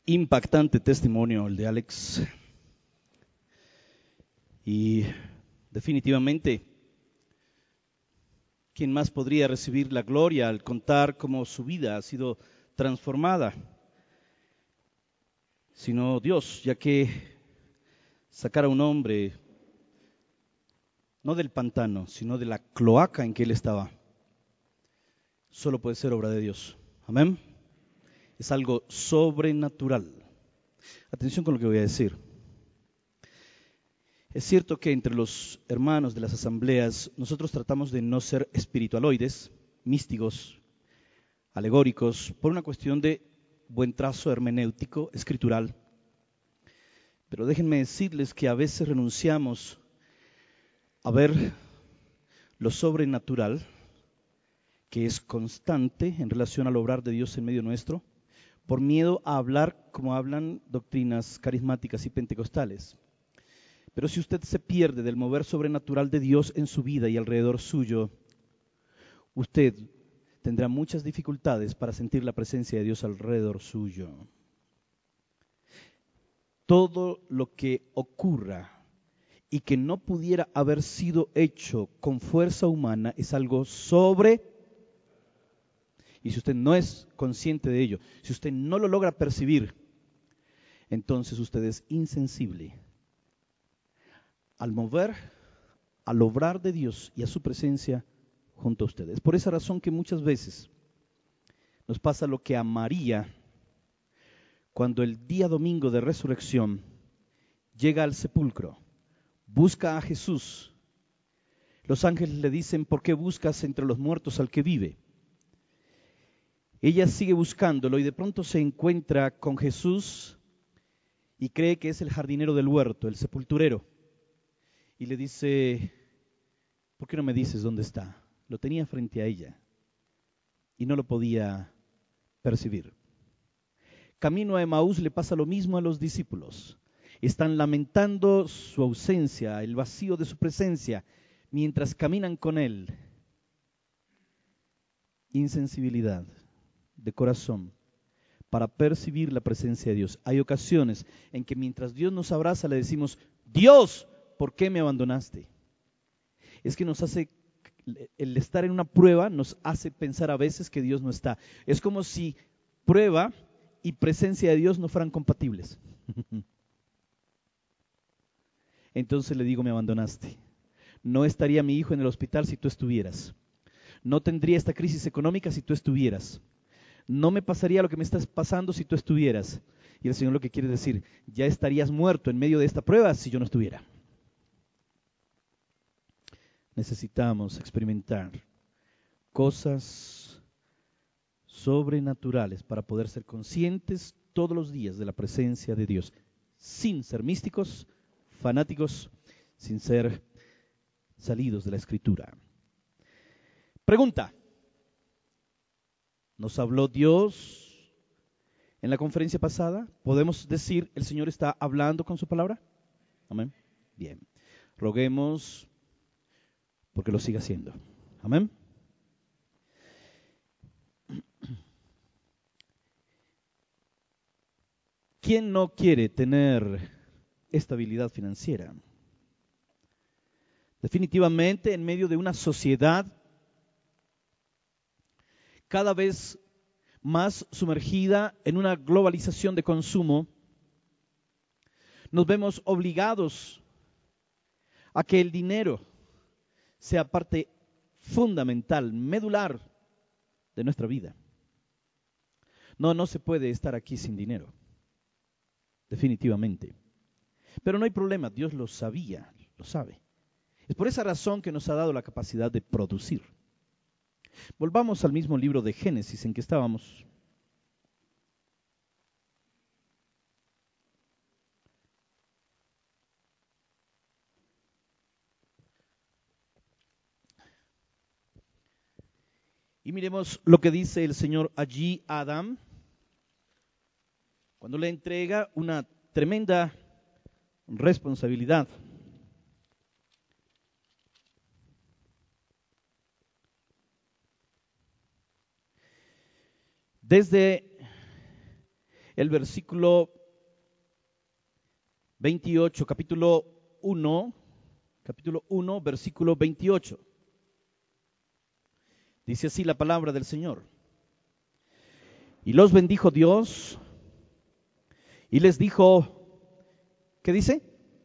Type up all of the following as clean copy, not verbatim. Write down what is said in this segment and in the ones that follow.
Impactante testimonio el de Alex. Y definitivamente, ¿quién más podría recibir la gloria al contar cómo su vida ha sido transformada? Sino Dios, ya que sacar a un hombre, no del pantano, sino de la cloaca en que él estaba, solo puede ser obra de Dios. Amén. Es algo sobrenatural. Atención con lo que voy a decir. Es cierto que entre los hermanos de las asambleas nosotros tratamos de no ser espiritualoides, místicos, alegóricos, por una cuestión de buen trazo hermenéutico, escritural. Pero déjenme decirles que a veces renunciamos a ver lo sobrenatural, que es constante en relación al obrar de Dios en medio nuestro, por miedo a hablar como hablan doctrinas carismáticas y pentecostales. Pero si usted se pierde del mover sobrenatural de Dios en su vida y alrededor suyo, usted tendrá muchas dificultades para sentir la presencia de Dios alrededor suyo. Todo lo que ocurra y que no pudiera haber sido hecho con fuerza humana es algo sobre. Y si usted no es consciente de ello, si usted no lo logra percibir, entonces usted es insensible al mover, al obrar de Dios y a su presencia junto a ustedes. Por esa razón que muchas veces nos pasa lo que a María, cuando el día domingo de resurrección llega al sepulcro, busca a Jesús. Los ángeles le dicen: ¿por qué buscas entre los muertos al que vive? Ella sigue buscándolo y de pronto se encuentra con Jesús y cree que es el jardinero del huerto, el sepulturero. Y le dice: ¿por qué no me dices dónde está? Lo tenía frente a ella y no lo podía percibir. Camino a Emaús le pasa lo mismo a los discípulos. Están lamentando su ausencia, el vacío de su presencia, mientras caminan con él. Insensibilidad de corazón para percibir la presencia de Dios. Hay ocasiones en que mientras Dios nos abraza le decimos: Dios, ¿por qué me abandonaste? Es que nos hace, el estar en una prueba nos hace pensar a veces que Dios no está. Es como si prueba y presencia de Dios no fueran compatibles. Entonces le digo: me abandonaste. No estaría mi hijo en el hospital si tú estuvieras. No tendría esta crisis económica si tú estuvieras. No me pasaría lo que me estás pasando si tú estuvieras. Y el Señor lo que quiere decir: ya estarías muerto en medio de esta prueba si yo no estuviera. Necesitamos experimentar cosas sobrenaturales para poder ser conscientes todos los días de la presencia de Dios, sin ser místicos, fanáticos, sin ser salidos de la Escritura. Pregunta: ¿nos habló Dios en la conferencia pasada? ¿Podemos decir el Señor está hablando con su palabra? Amén. Bien. Roguemos porque lo siga haciendo. Amén. ¿Quién no quiere tener estabilidad financiera? Definitivamente, en medio de una sociedad cada vez más sumergida en una globalización de consumo, nos vemos obligados a que el dinero sea parte fundamental, medular de nuestra vida. No se puede estar aquí sin dinero, definitivamente. Pero no hay problema, Dios lo sabía, lo sabe. Es por esa razón que nos ha dado la capacidad de producir. Volvamos al mismo libro de Génesis en que estábamos. Y miremos lo que dice el Señor allí a Adán, cuando le entrega una tremenda responsabilidad. Desde el versículo 28, capítulo 1, versículo 28. Dice así la palabra del Señor. Y los bendijo Dios y les dijo, ¿qué dice?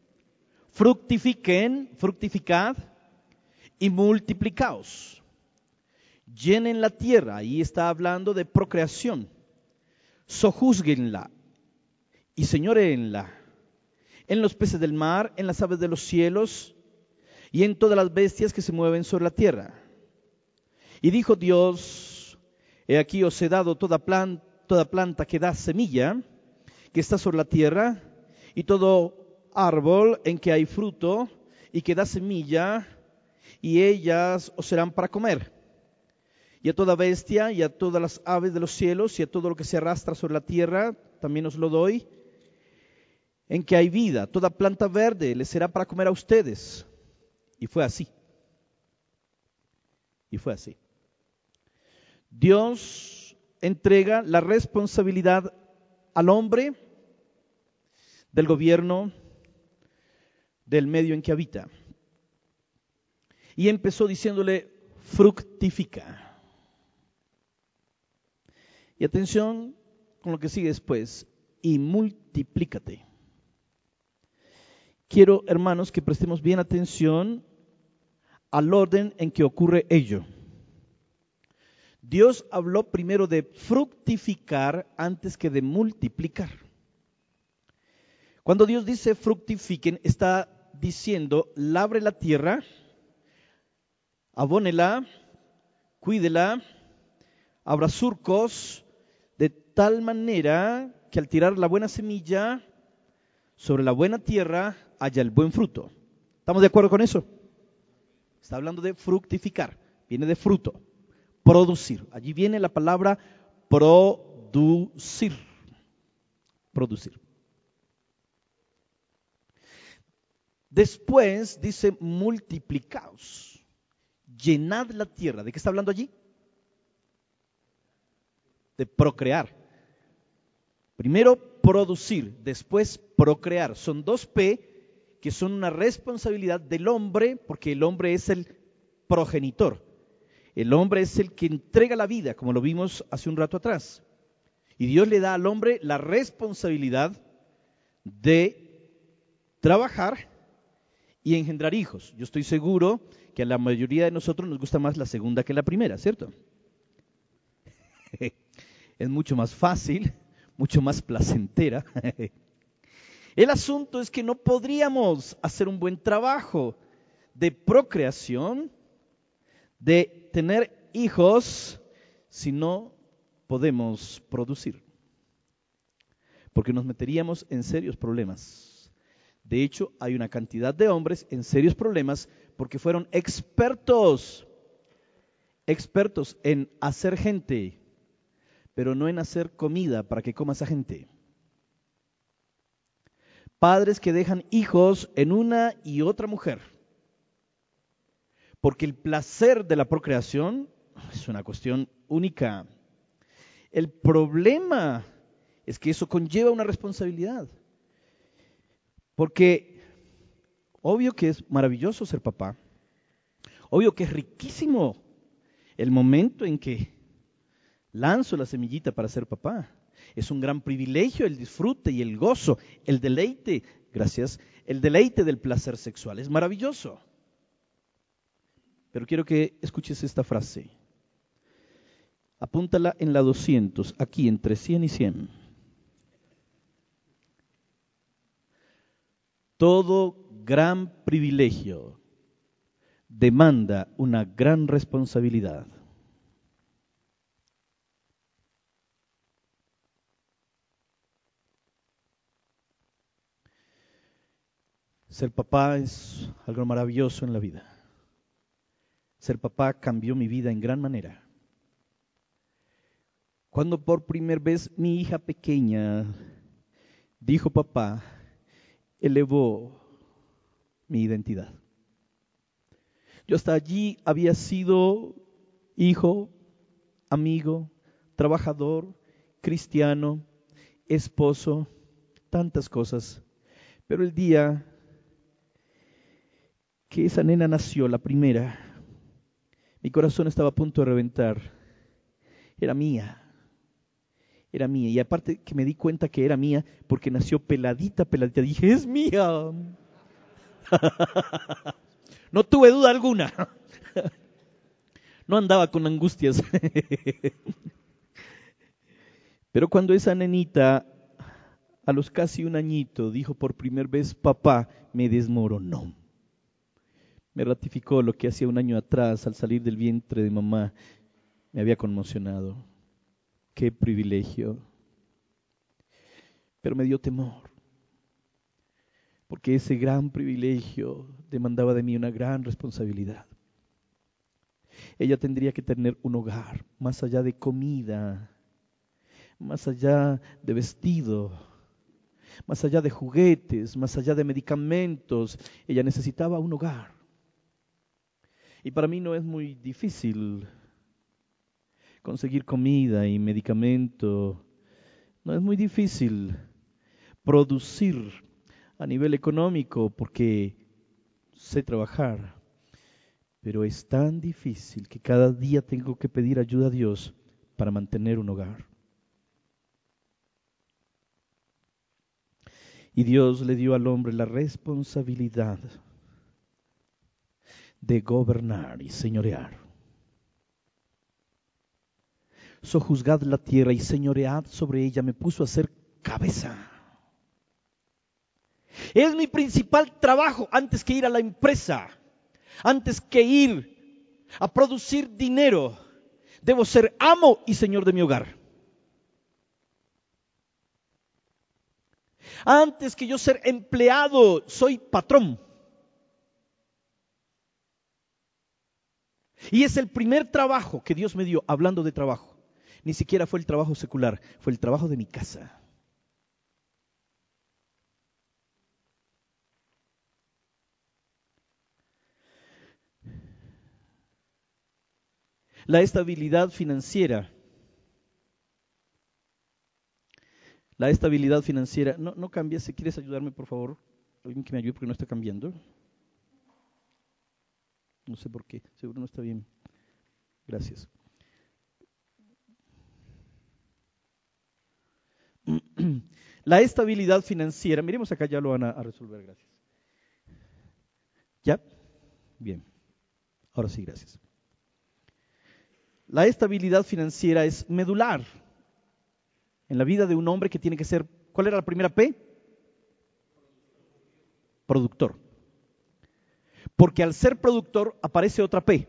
Fructificad y multiplicaos. Llenen la tierra, ahí está hablando de procreación. Sojúzguenla y señoreenla en los peces del mar, en las aves de los cielos y en todas las bestias que se mueven sobre la tierra. Y dijo Dios, he aquí os he dado toda planta que da semilla, que está sobre la tierra, y todo árbol en que hay fruto y que da semilla, y ellas os serán para comer. Y a toda bestia y a todas las aves de los cielos y a todo lo que se arrastra sobre la tierra, también os lo doy, en que hay vida. Toda planta verde les será para comer a ustedes. Y fue así. Y fue así. Dios entrega la responsabilidad al hombre del gobierno del medio en que habita. Y empezó diciéndole, fructifica. Y atención con lo que sigue después, y multiplícate. Quiero, hermanos, que prestemos bien atención al orden en que ocurre ello. Dios habló primero de fructificar antes que de multiplicar. Cuando Dios dice fructifiquen, está diciendo, labre la tierra, abónela, cuídela, abra surcos, de tal manera que al tirar la buena semilla sobre la buena tierra haya el buen fruto. ¿Estamos de acuerdo con eso? Está hablando de fructificar, viene de fruto, producir. Allí viene la palabra producir. Producir. Después dice multiplicaos, llenad la tierra. ¿De qué está hablando allí? De procrear. Primero producir, después procrear. Son dos P que son una responsabilidad del hombre, porque el hombre es el progenitor. El hombre es el que entrega la vida, como lo vimos hace un rato atrás. Y Dios le da al hombre la responsabilidad de trabajar y engendrar hijos. Yo estoy seguro que a la mayoría de nosotros nos gusta más la segunda que la primera, ¿cierto? Es mucho más fácil, mucho más placentera. El asunto es que no podríamos hacer un buen trabajo de procreación, de tener hijos, si no podemos producir. Porque nos meteríamos en serios problemas. De hecho, hay una cantidad de hombres en serios problemas porque fueron expertos en hacer gente, pero no en hacer comida para que coma esa gente. Padres que dejan hijos en una y otra mujer, porque el placer de la procreación es una cuestión única. El problema es que eso conlleva una responsabilidad, porque obvio que es maravilloso ser papá, obvio que es riquísimo el momento en que lanzo la semillita para ser papá. Es un gran privilegio el disfrute y el gozo, el deleite, gracias, el deleite del placer sexual. Es maravilloso. Pero quiero que escuches esta frase. Apúntala en la 200, aquí entre 100 y 100. Todo gran privilegio demanda una gran responsabilidad. Ser papá es algo maravilloso en la vida. Ser papá cambió mi vida en gran manera. Cuando por primera vez mi hija pequeña dijo papá, elevó mi identidad. Yo hasta allí había sido hijo, amigo, trabajador, cristiano, esposo, tantas cosas. Pero el día que esa nena nació, la primera, mi corazón estaba a punto de reventar. Era mía. Era mía. Y aparte que me di cuenta que era mía porque nació peladita, peladita. Dije, es mía. No tuve duda alguna. No andaba con angustias. Pero cuando esa nenita, a los casi un añito, dijo por primera vez, papá, me desmoronó. Me ratificó lo que hacía un año atrás, al salir del vientre de mamá, me había conmocionado. Qué privilegio. Pero me dio temor, porque ese gran privilegio demandaba de mí una gran responsabilidad. Ella tendría que tener un hogar, más allá de comida, más allá de vestido, más allá de juguetes, más allá de medicamentos. Ella necesitaba un hogar. Y para mí no es muy difícil conseguir comida y medicamento. No es muy difícil producir a nivel económico porque sé trabajar. Pero es tan difícil que cada día tengo que pedir ayuda a Dios para mantener un hogar. Y Dios le dio al hombre la responsabilidad de gobernar y señorear. Sojuzgad la tierra y señoread sobre ella, me puso a ser cabeza. Es mi principal trabajo antes que ir a la empresa, antes que ir a producir dinero. Debo ser amo y señor de mi hogar. Antes que yo ser empleado, soy patrón. Y es el primer trabajo que Dios me dio, hablando de trabajo. Ni siquiera fue el trabajo secular, fue el trabajo de mi casa. La estabilidad financiera. La estabilidad financiera. No cambies, si quieres ayudarme, por favor. Alguien que me ayude porque no está cambiando. No sé por qué, seguro no está bien. Gracias. La estabilidad financiera. Miremos acá, ya lo van a resolver, gracias. ¿Ya? Bien. Ahora sí, gracias. La estabilidad financiera es medular en la vida de un hombre que tiene que ser, ¿cuál era la primera P? Productor. Porque al ser productor aparece otra P,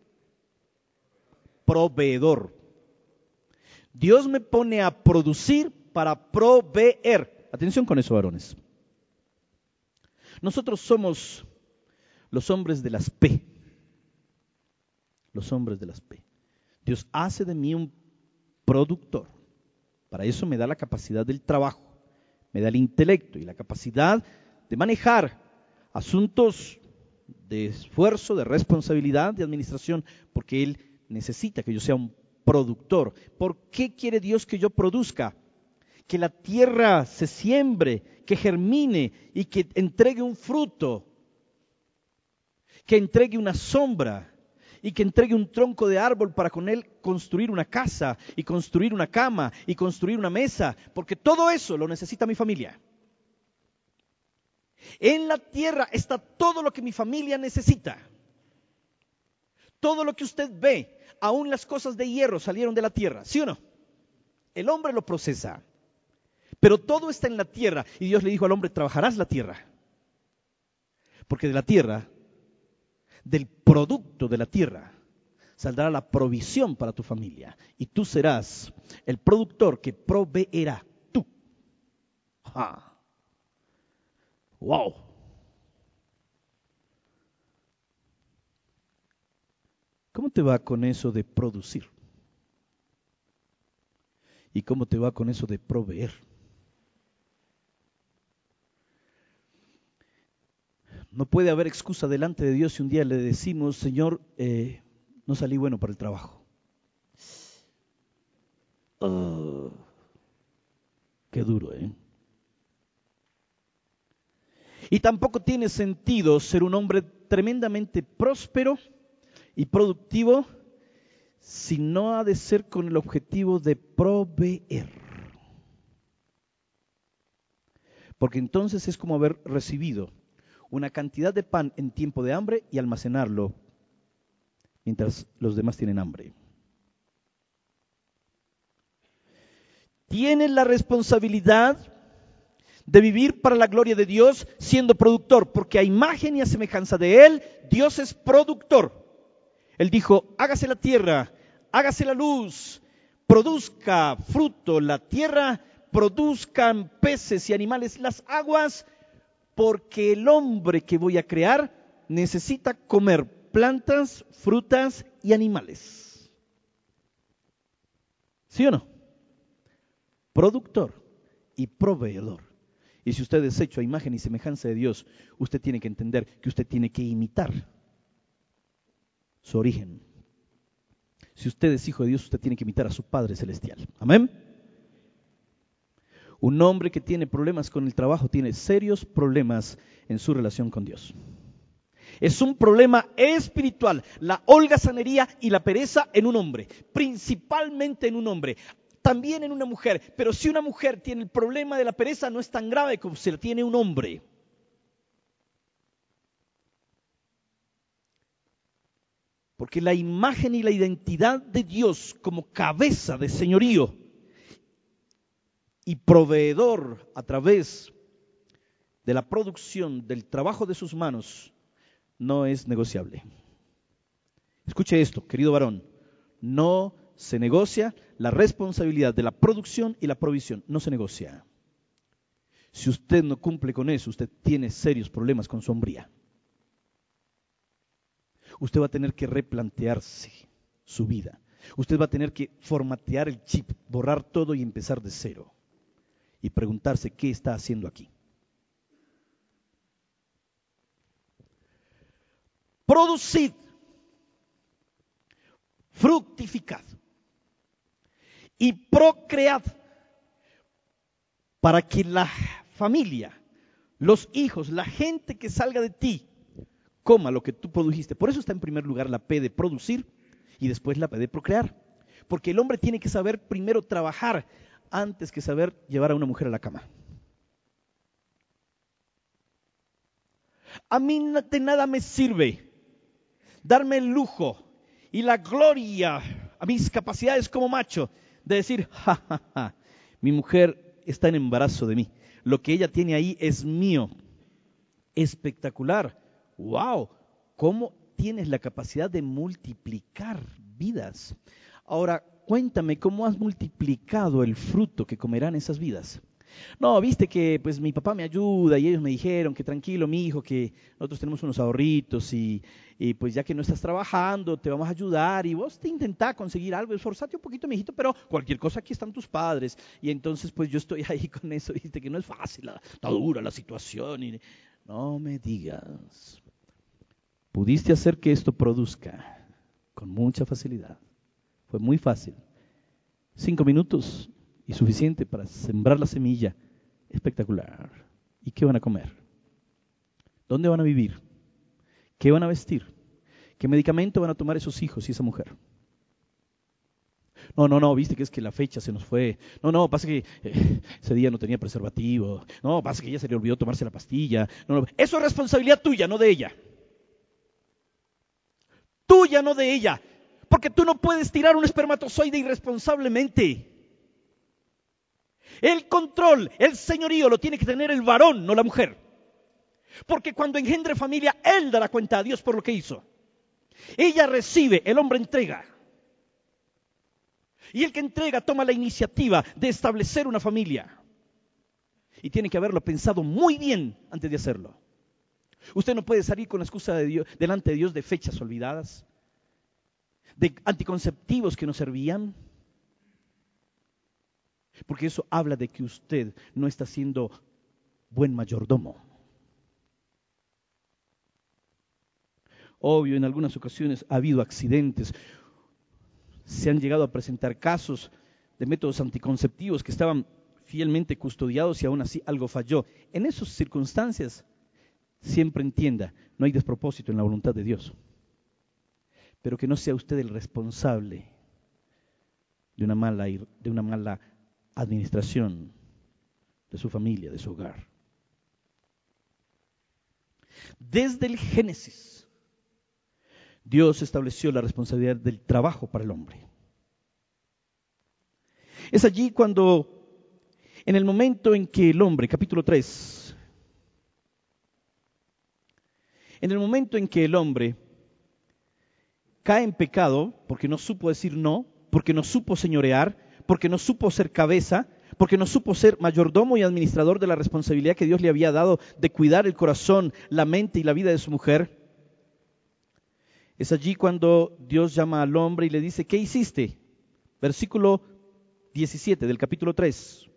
proveedor. Dios me pone a producir para proveer. Atención con eso, varones. Nosotros somos los hombres de las P. Los hombres de las P. Dios hace de mí un productor. Para eso me da la capacidad del trabajo, me da el intelecto y la capacidad de manejar asuntos de esfuerzo, de responsabilidad, de administración, porque Él necesita que yo sea un productor. ¿Por qué quiere Dios que yo produzca? Que la tierra se siembre, que germine y que entregue un fruto, que entregue una sombra y que entregue un tronco de árbol para con él construir una casa y construir una cama y construir una mesa, porque todo eso lo necesita mi familia. En la tierra está todo lo que mi familia necesita. Todo lo que usted ve, aún las cosas de hierro salieron de la tierra, ¿sí o no? El hombre lo procesa, pero todo está en la tierra y Dios le dijo al hombre, trabajarás la tierra, porque de la tierra, del producto de la tierra, saldrá la provisión para tu familia y tú serás el productor que proveerá tú. ¡Ja! ¡Wow! ¿Cómo te va con eso de producir? ¿Y cómo te va con eso de proveer? No puede haber excusa delante de Dios si un día le decimos, Señor, no salí bueno para el trabajo. Oh, qué duro, ¿eh? Y tampoco tiene sentido ser un hombre tremendamente próspero y productivo si no ha de ser con el objetivo de proveer. Porque entonces es como haber recibido una cantidad de pan en tiempo de hambre y almacenarlo mientras los demás tienen hambre. Tienes la responsabilidad de vivir para la gloria de Dios siendo productor, porque a imagen y a semejanza de Él, Dios es productor. Él dijo, hágase la tierra, hágase la luz, produzca fruto la tierra, produzcan peces y animales las aguas, porque el hombre que voy a crear necesita comer plantas, frutas y animales. ¿Sí o no? Productor y proveedor. Y si usted es hecho a imagen y semejanza de Dios, usted tiene que entender que usted tiene que imitar su origen. Si usted es hijo de Dios, usted tiene que imitar a su Padre Celestial. Amén. Un hombre que tiene problemas con el trabajo tiene serios problemas en su relación con Dios. Es un problema espiritual, la holgazanería y la pereza en un hombre, principalmente en un hombre. También en una mujer, pero si una mujer tiene el problema de la pereza no es tan grave como si la tiene un hombre. Porque la imagen y la identidad de Dios como cabeza de señorío y proveedor a través de la producción del trabajo de sus manos no es negociable. Escuche esto, querido varón, no se negocia la responsabilidad de la producción y la provisión, no se negocia. Si usted no cumple con eso, usted tiene serios problemas con su hombría. Usted va a tener que replantearse su vida. Usted va a tener que formatear el chip, borrar todo y empezar de cero. Y preguntarse qué está haciendo aquí. Producid, fructificad y procread para que la familia, los hijos, la gente que salga de ti, coma lo que tú produjiste. Por eso está en primer lugar la P de producir y después la P de procrear. Porque el hombre tiene que saber primero trabajar antes que saber llevar a una mujer a la cama. A mí de nada me sirve darme el lujo y la gloria a mis capacidades como macho de decir, ja, ja, ja, mi mujer está en embarazo de mí. Lo que ella tiene ahí es mío. Espectacular. ¡Wow! ¿Cómo tienes la capacidad de multiplicar vidas? Ahora, cuéntame, ¿cómo has multiplicado el fruto que comerán esas vidas? No, viste que pues mi papá me ayuda y ellos me dijeron que tranquilo, mi hijo, que nosotros tenemos unos ahorritos y pues ya que no estás trabajando, te vamos a ayudar y vos te intentás conseguir algo, esforzate un poquito, mijito, pero cualquier cosa aquí están tus padres. Y entonces pues yo estoy ahí con eso, viste que no es fácil, está dura la situación. Y no me digas, pudiste hacer que esto produzca con mucha facilidad. Fue muy fácil. 5 minutos y suficiente para sembrar la semilla. Espectacular. ¿Y qué van a comer? ¿Dónde van a vivir? ¿Qué van a vestir? ¿Qué medicamento van a tomar esos hijos y esa mujer? No, viste que es que la fecha se nos fue. No, pasa que ese día no tenía preservativo. No, pasa que ella se le olvidó tomarse la pastilla. No, eso es responsabilidad tuya, no de ella. Tuya, no de ella. Porque tú no puedes tirar un espermatozoide irresponsablemente. El control, el señorío lo tiene que tener el varón, no la mujer. Porque cuando engendre familia, él dará cuenta a Dios por lo que hizo. Ella recibe, el hombre entrega. Y el que entrega toma la iniciativa de establecer una familia. Y tiene que haberlo pensado muy bien antes de hacerlo. Usted no puede salir con la excusa de Dios, delante de Dios de fechas olvidadas, de anticonceptivos que no servían. Porque eso habla de que usted no está siendo buen mayordomo. Obvio, en algunas ocasiones ha habido accidentes. Se han llegado a presentar casos de métodos anticonceptivos que estaban fielmente custodiados y aún así algo falló. En esas circunstancias, siempre entienda, no hay despropósito en la voluntad de Dios. Pero que no sea usted el responsable de una mala administración de su familia, de su hogar. Desde el Génesis, Dios estableció la responsabilidad del trabajo para el hombre. Es allí cuando, en el momento en que el hombre, capítulo 3, en el momento en que el hombre cae en pecado, porque no supo decir no, porque no supo señorear, porque no supo ser cabeza, porque no supo ser mayordomo y administrador de la responsabilidad que Dios le había dado de cuidar el corazón, la mente y la vida de su mujer. Es allí cuando Dios llama al hombre y le dice, ¿qué hiciste? Versículo 17 del capítulo 3.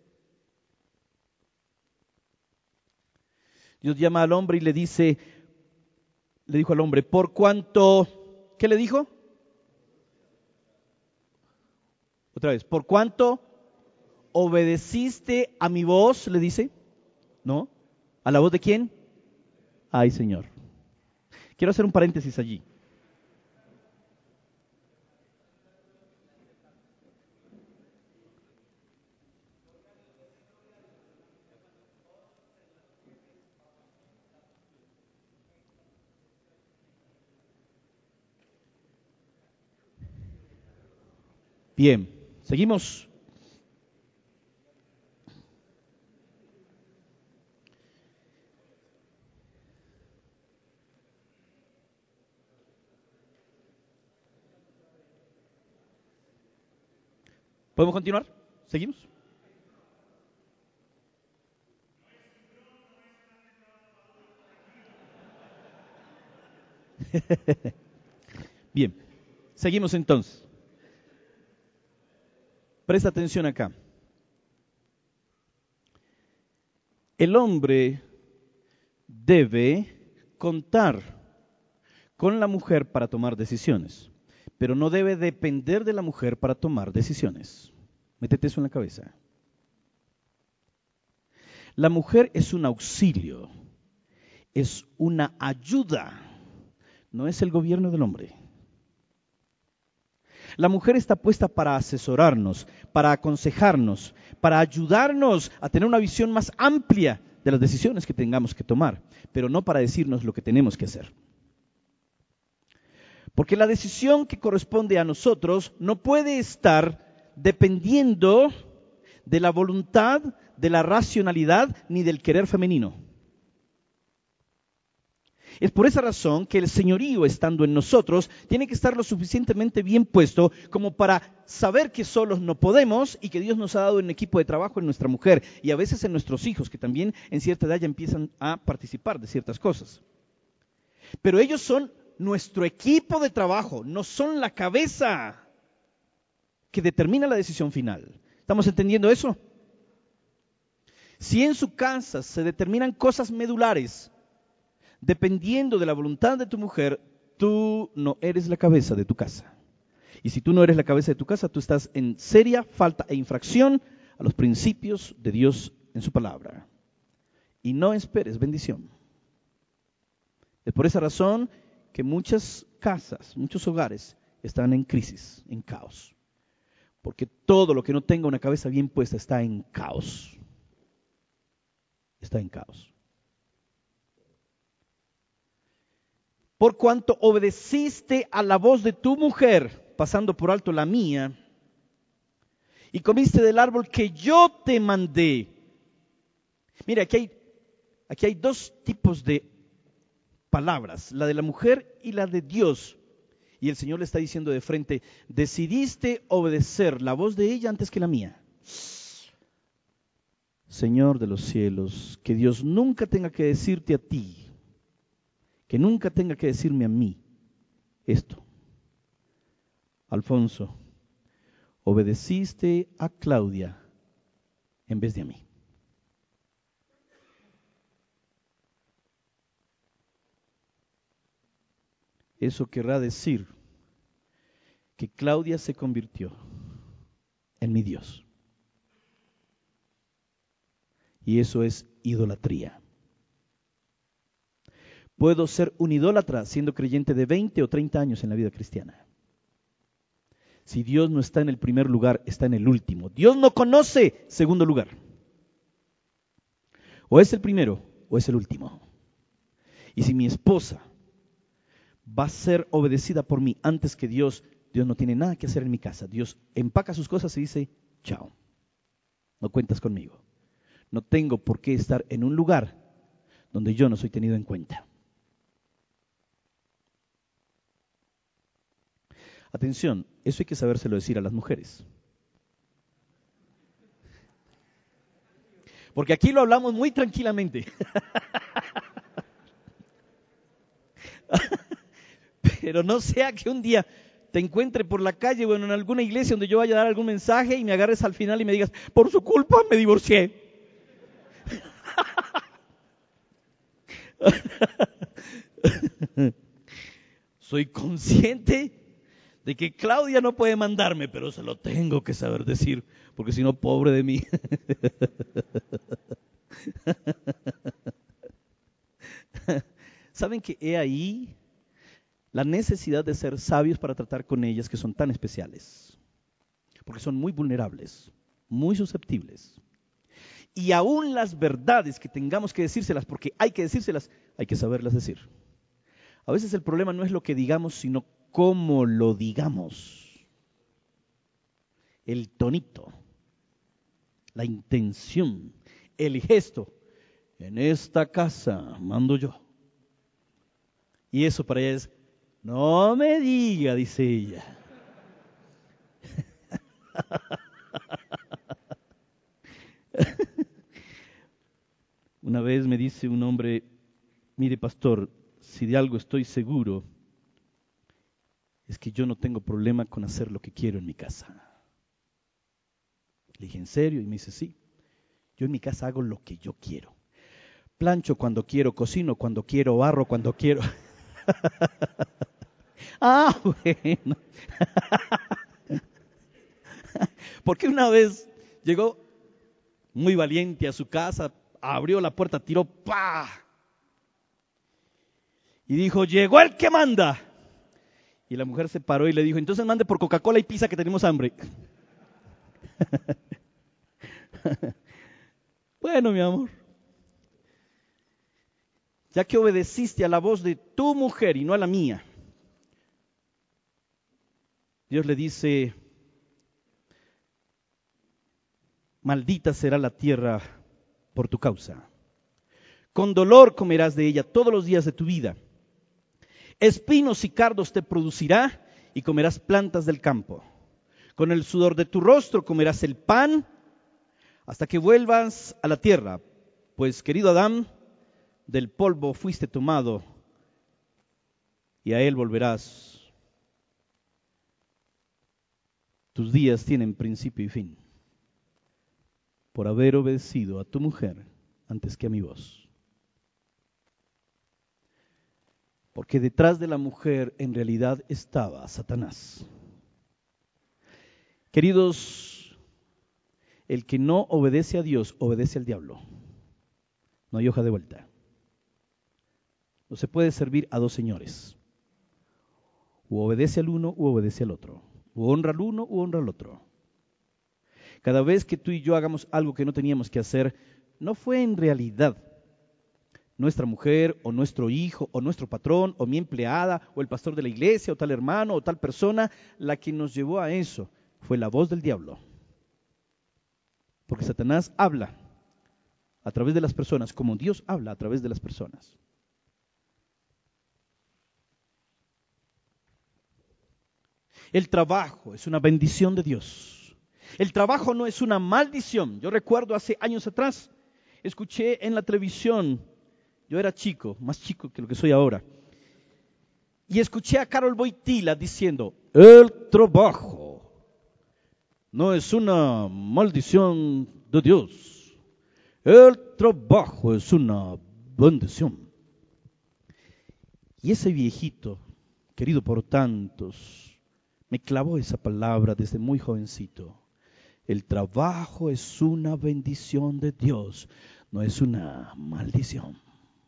Dios llama al hombre y le dijo al hombre, por cuanto, ¿qué le dijo? Otra vez, por cuanto obedeciste a mi voz, le dice, ¿no? ¿A la voz de quién? Ay, Señor. Quiero hacer un paréntesis allí. Bien, seguimos. ¿Podemos continuar? ¿Seguimos? Bien, seguimos entonces. Presta atención acá. El hombre debe contar con la mujer para tomar decisiones, pero no debe depender de la mujer para tomar decisiones. Métete eso en la cabeza. La mujer es un auxilio, es una ayuda, no es el gobierno del hombre. La mujer está puesta para asesorarnos, para aconsejarnos, para ayudarnos a tener una visión más amplia de las decisiones que tengamos que tomar, pero no para decirnos lo que tenemos que hacer. Porque la decisión que corresponde a nosotros no puede estar dependiendo de la voluntad, de la racionalidad, ni del querer femenino. Es por esa razón que el señorío, estando en nosotros, tiene que estar lo suficientemente bien puesto como para saber que solos no podemos y que Dios nos ha dado un equipo de trabajo en nuestra mujer y a veces en nuestros hijos, que también en cierta edad ya empiezan a participar de ciertas cosas. Pero ellos son nuestro equipo de trabajo, no son la cabeza que determina la decisión final. ¿Estamos entendiendo eso? Si en su casa se determinan cosas medulares, dependiendo de la voluntad de tu mujer, tú no eres la cabeza de tu casa. Y si tú no eres la cabeza de tu casa, tú estás en seria falta e infracción a los principios de Dios en su palabra. Y no esperes bendición. Es por esa razón que muchas casas, muchos hogares están en crisis, en caos. Porque todo lo que no tenga una cabeza bien puesta está en caos. Está en caos. Por cuanto obedeciste a la voz de tu mujer, pasando por alto la mía, y comiste del árbol que yo te mandé. Mira, aquí hay dos tipos de palabras, la de la mujer y la de Dios. Y el Señor le está diciendo de frente, decidiste obedecer la voz de ella antes que la mía. Señor de los cielos, que Dios nunca tenga que decirte a ti, que nunca tenga que decirme a mí esto. Alfonso, obedeciste a Claudia en vez de a mí. Eso querrá decir que Claudia se convirtió en mi Dios. Y eso es idolatría. Puedo ser un idólatra siendo creyente de 20 o 30 años en la vida cristiana. Si Dios no está en el primer lugar, está en el último. Dios no conoce segundo lugar. O es el primero o es el último. Y si mi esposa va a ser obedecida por mí antes que Dios, Dios no tiene nada que hacer en mi casa. Dios empaca sus cosas y dice, chao, no cuentas conmigo. No tengo por qué estar en un lugar donde yo no soy tenido en cuenta. Atención, eso hay que sabérselo decir a las mujeres. Porque aquí lo hablamos muy tranquilamente. Pero no sea que un día te encuentre por la calle o en alguna iglesia donde yo vaya a dar algún mensaje y me agarres al final y me digas, por su culpa me divorcié. Soy consciente de que Claudia no puede mandarme, pero se lo tengo que saber decir, porque si no, pobre de mí. ¿Saben que he ahí la necesidad de ser sabios para tratar con ellas que son tan especiales? Porque son muy vulnerables, muy susceptibles. Y aún las verdades que tengamos que decírselas, porque hay que decírselas, hay que saberlas decir. A veces el problema no es lo que digamos, sino cómo lo digamos. El tonito, la intención, el gesto. En esta casa mando yo. Y eso para ella es, no me diga, dice ella. Una vez me dice un hombre, mire pastor, si de algo estoy seguro, es que yo no tengo problema con hacer lo que quiero en mi casa. Le dije, ¿en serio? Y me dice, sí, yo en mi casa hago lo que yo quiero. Plancho cuando quiero, cocino cuando quiero, barro cuando quiero. Ah, bueno. Porque una vez llegó muy valiente a su casa, abrió la puerta, tiró ¡pa! Y dijo, llegó el que manda. Y la mujer se paró y le dijo, entonces mande por Coca-Cola y pizza que tenemos hambre. Bueno, mi amor, ya que obedeciste a la voz de tu mujer y no a la mía, Dios le dice, maldita será la tierra por tu causa. Con dolor comerás de ella todos los días de tu vida. Espinos y cardos te producirá y comerás plantas del campo. Con el sudor de tu rostro comerás el pan hasta que vuelvas a la tierra. Pues, querido Adán, del polvo fuiste tomado y a él volverás. Tus días tienen principio y fin por haber obedecido a tu mujer antes que a mi voz. Porque detrás de la mujer en realidad estaba Satanás. Queridos, el que no obedece a Dios, obedece al diablo. No hay hoja de vuelta. No se puede servir a dos señores. O obedece al uno o obedece al otro. O honra al uno o honra al otro. Cada vez que tú y yo hagamos algo que no teníamos que hacer, no fue en realidad nuestra mujer o nuestro hijo o nuestro patrón o mi empleada o el pastor de la iglesia o tal hermano o tal persona la que nos llevó a eso. Fue la voz del diablo. Porque Satanás habla a través de las personas como Dios habla a través de las personas. El trabajo es una bendición de Dios. El trabajo no es una maldición. Yo recuerdo hace años atrás, escuché en la televisión, yo era chico, más chico que lo que soy ahora, y escuché a Carol Wojtyla diciendo, el trabajo no es una maldición de Dios. El trabajo es una bendición. Y ese viejito, querido por tantos, me clavó esa palabra desde muy jovencito. El trabajo es una bendición de Dios. no es una maldición.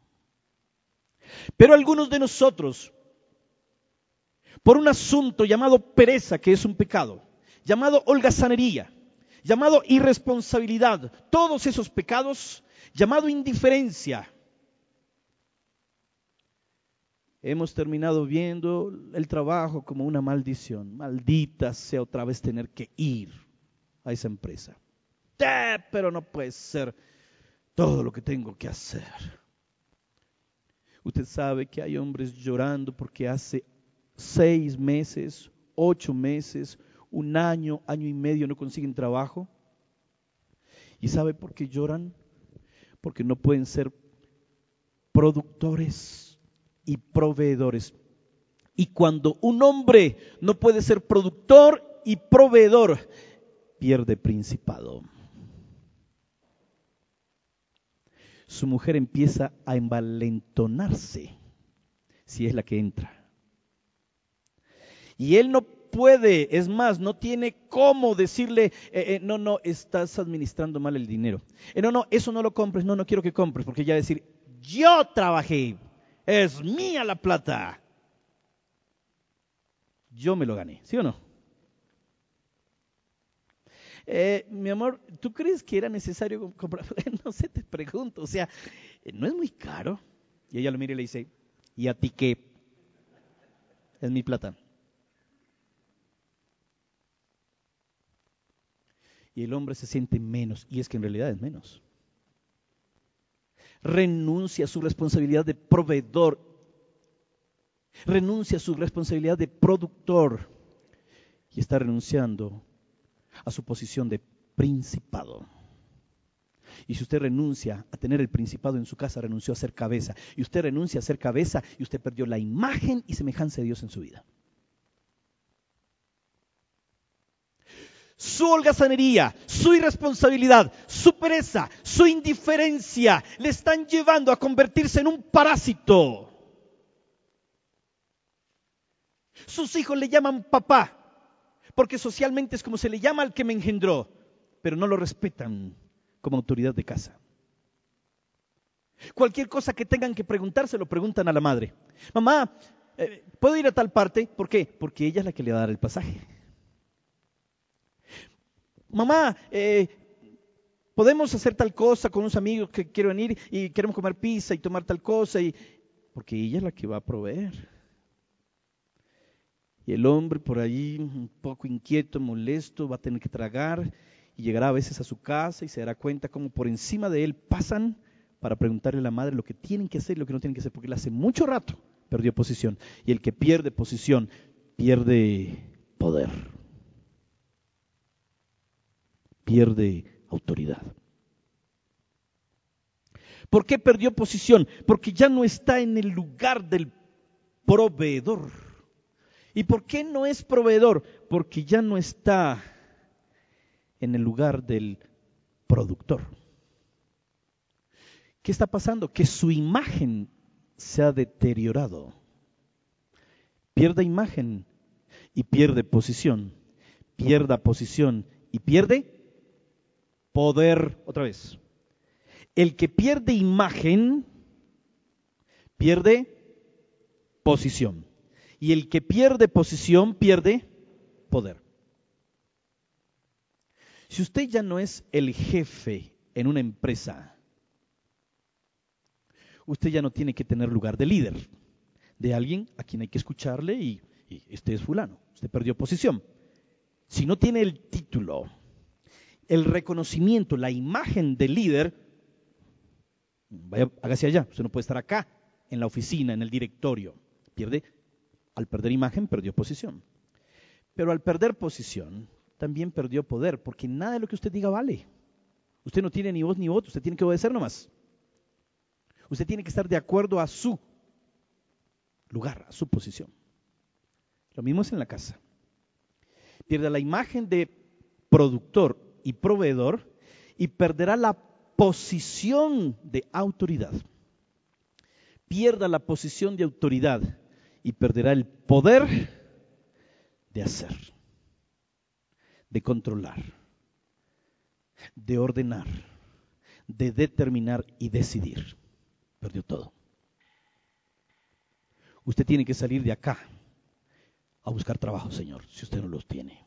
Pero algunos de nosotros, por un asunto llamado pereza, que es un pecado, llamado holgazanería, llamado irresponsabilidad, todos esos pecados, llamado indiferencia, hemos terminado viendo el trabajo como una maldición. Maldita sea otra vez tener que ir a esa empresa. Pero no puede ser todo lo que tengo que hacer. Usted sabe que hay hombres llorando porque hace 6 meses, 8 meses, 1 año, año y medio no consiguen trabajo. ¿Y sabe por qué lloran? Porque no pueden ser productores y proveedores. Y cuando un hombre no puede ser productor y proveedor, pierde principado. Su mujer empieza a envalentonarse, si es la que entra. Y él no puede, es más, no tiene cómo decirle, no, estás administrando mal el dinero. No, eso no lo compres, no quiero que compres, porque ya decir, yo trabajé, es mía la plata. Yo me lo gané, ¿sí o no? Mi amor, ¿tú crees que era necesario comprar? No sé, te pregunto, o sea, ¿no es muy caro? Y ella lo mira y le dice, ¿y a ti qué? Es mi plata. Y el hombre se siente menos, y es que en realidad es menos. Renuncia a su responsabilidad de proveedor, renuncia a su responsabilidad de productor, y está renunciando a su posición de principado. Y si usted renuncia a tener el principado en su casa, renunció a ser cabeza. Y usted renuncia a ser cabeza y usted perdió la imagen y semejanza de Dios en su vida. Su holgazanería, su irresponsabilidad, su pereza, su indiferencia le están llevando a convertirse en un parásito. Sus hijos le llaman papá, porque socialmente es como se le llama al que me engendró, pero no lo respetan como autoridad de casa. Cualquier cosa que tengan que preguntar, se lo preguntan a la madre. Mamá, ¿puedo ir a tal parte? ¿Por qué? Porque ella es la que le va a dar el pasaje. Mamá, podemos hacer tal cosa con unos amigos que quieren venir y queremos comer pizza y tomar tal cosa, porque ella es la que va a proveer. Y el hombre por allí un poco inquieto, molesto, va a tener que tragar y llegará a veces a su casa y se dará cuenta cómo por encima de él pasan para preguntarle a la madre lo que tienen que hacer y lo que no tienen que hacer, porque él hace mucho rato perdió posición. Y el que pierde posición pierde poder, pierde autoridad. ¿Por qué perdió posición? Porque ya no está en el lugar del proveedor. ¿Y por qué no es proveedor? Porque ya no está en el lugar del productor. ¿Qué está pasando? Que su imagen se ha deteriorado. Pierde imagen y pierde posición. Pierda posición y pierde poder. Otra vez. El que pierde imagen pierde posición. Y el que pierde posición pierde poder. Si usted ya no es el jefe en una empresa, usted ya no tiene que tener lugar de líder, de alguien a quien hay que escucharle y este es fulano, usted perdió posición. Si no tiene el título, el reconocimiento, la imagen del líder, hágase allá, usted no puede estar acá, en la oficina, en el directorio. Al perder imagen, perdió posición. Pero al perder posición, también perdió poder, porque nada de lo que usted diga vale. Usted no tiene ni voz ni voto, usted tiene que obedecer nomás. Usted tiene que estar de acuerdo a su lugar, a su posición. Lo mismo es en la casa. Pierde la imagen de productor y proveedor y perderá la posición de autoridad. Pierda la posición de autoridad y perderá el poder de hacer, de controlar, de ordenar, de determinar y decidir. Perdió todo. Usted tiene que salir de acá a buscar trabajo, señor, si usted no los tiene.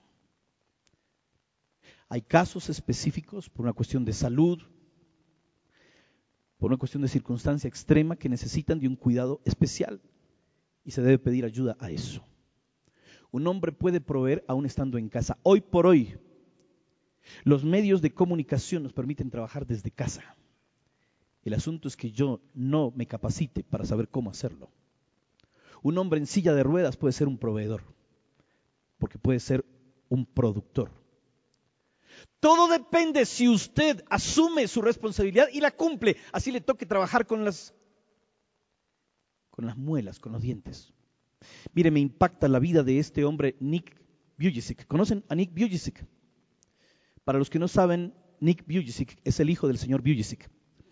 Hay casos específicos por una cuestión de salud, por una cuestión de circunstancia extrema que necesitan de un cuidado especial y se debe pedir ayuda a eso. Un hombre puede proveer aún estando en casa. Hoy por hoy, los medios de comunicación nos permiten trabajar desde casa. El asunto es que yo no me capacite para saber cómo hacerlo. Un hombre en silla de ruedas puede ser un proveedor, porque puede ser un productor. Todo depende si usted asume su responsabilidad y la cumple. Así le toque trabajar con las muelas, con los dientes. Mire, me impacta la vida de este hombre, Nick Vujicic. ¿Conocen a Nick Vujicic? Para los que no saben, Nick Vujicic es el hijo del señor Vujicic.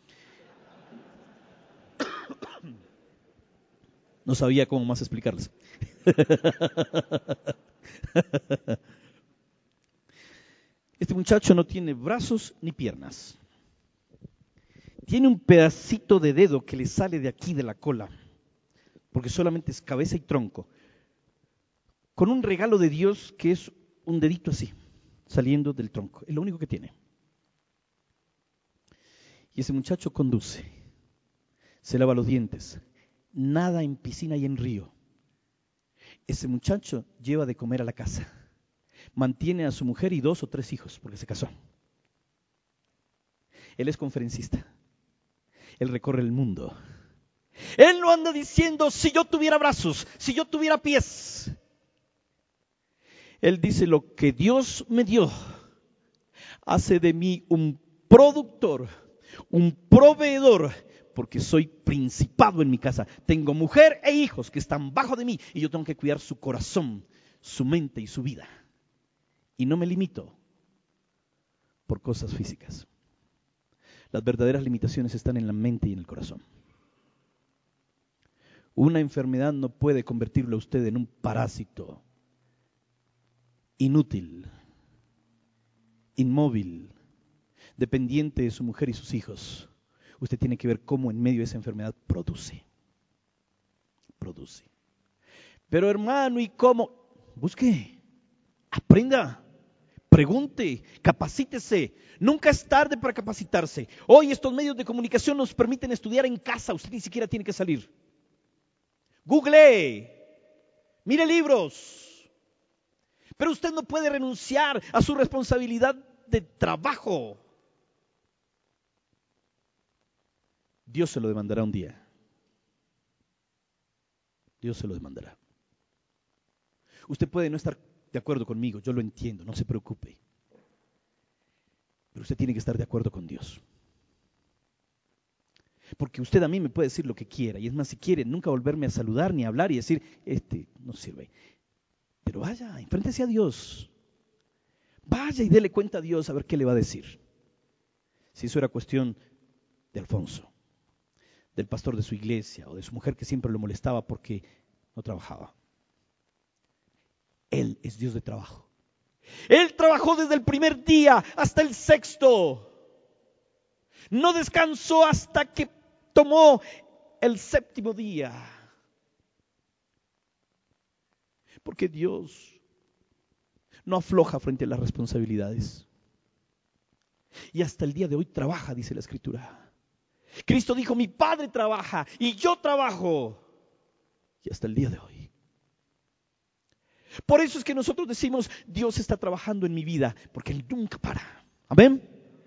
No sabía cómo más explicarles. Este muchacho no tiene brazos ni piernas. Tiene un pedacito de dedo que le sale de aquí de la cola, porque solamente es cabeza y tronco, con un regalo de Dios que es un dedito así, saliendo del tronco. Es lo único que tiene. Y ese muchacho conduce, se lava los dientes, nada en piscina y en río. Ese muchacho lleva de comer a la casa, mantiene a su mujer y 2 o 3 hijos, porque se casó. Él es conferencista, él recorre el mundo. Él no anda diciendo, si yo tuviera brazos, si yo tuviera pies. Él dice, lo que Dios me dio hace de mí un productor, un proveedor, porque soy principado en mi casa. Tengo mujer e hijos que están bajo de mí y yo tengo que cuidar su corazón, su mente y su vida. Y no me limito por cosas físicas. Las verdaderas limitaciones están en la mente y en el corazón. Una enfermedad no puede convertirlo a usted en un parásito inútil, inmóvil, dependiente de su mujer y sus hijos. Usted tiene que ver cómo en medio de esa enfermedad produce. Pero hermano, ¿y cómo? Busque, aprenda, pregunte, capacítese. Nunca es tarde para capacitarse. Hoy estos medios de comunicación nos permiten estudiar en casa. Usted ni siquiera tiene que salir. Google, mire libros. Pero usted no puede renunciar a su responsabilidad de trabajo. Dios se lo demandará un día. Dios se lo demandará. Usted puede no estar de acuerdo conmigo, yo lo entiendo, no se preocupe. Pero usted tiene que estar de acuerdo con Dios. Porque usted a mí me puede decir lo que quiera. Y es más, si quiere, nunca volverme a saludar ni a hablar y decir, no sirve. Pero vaya, enfréntese a Dios. Vaya y dele cuenta a Dios a ver qué le va a decir. Si eso era cuestión de Alfonso, del pastor de su iglesia o de su mujer que siempre lo molestaba porque no trabajaba. Él es Dios de trabajo. Él trabajó desde el primer día hasta el 6º. No descansó hasta que tomó el 7º día. Porque Dios no afloja frente a las responsabilidades. Y hasta el día de hoy trabaja, dice la Escritura. Cristo dijo, mi Padre trabaja y yo trabajo. Y hasta el día de hoy. Por eso es que nosotros decimos, Dios está trabajando en mi vida, porque Él nunca para. ¿Amén?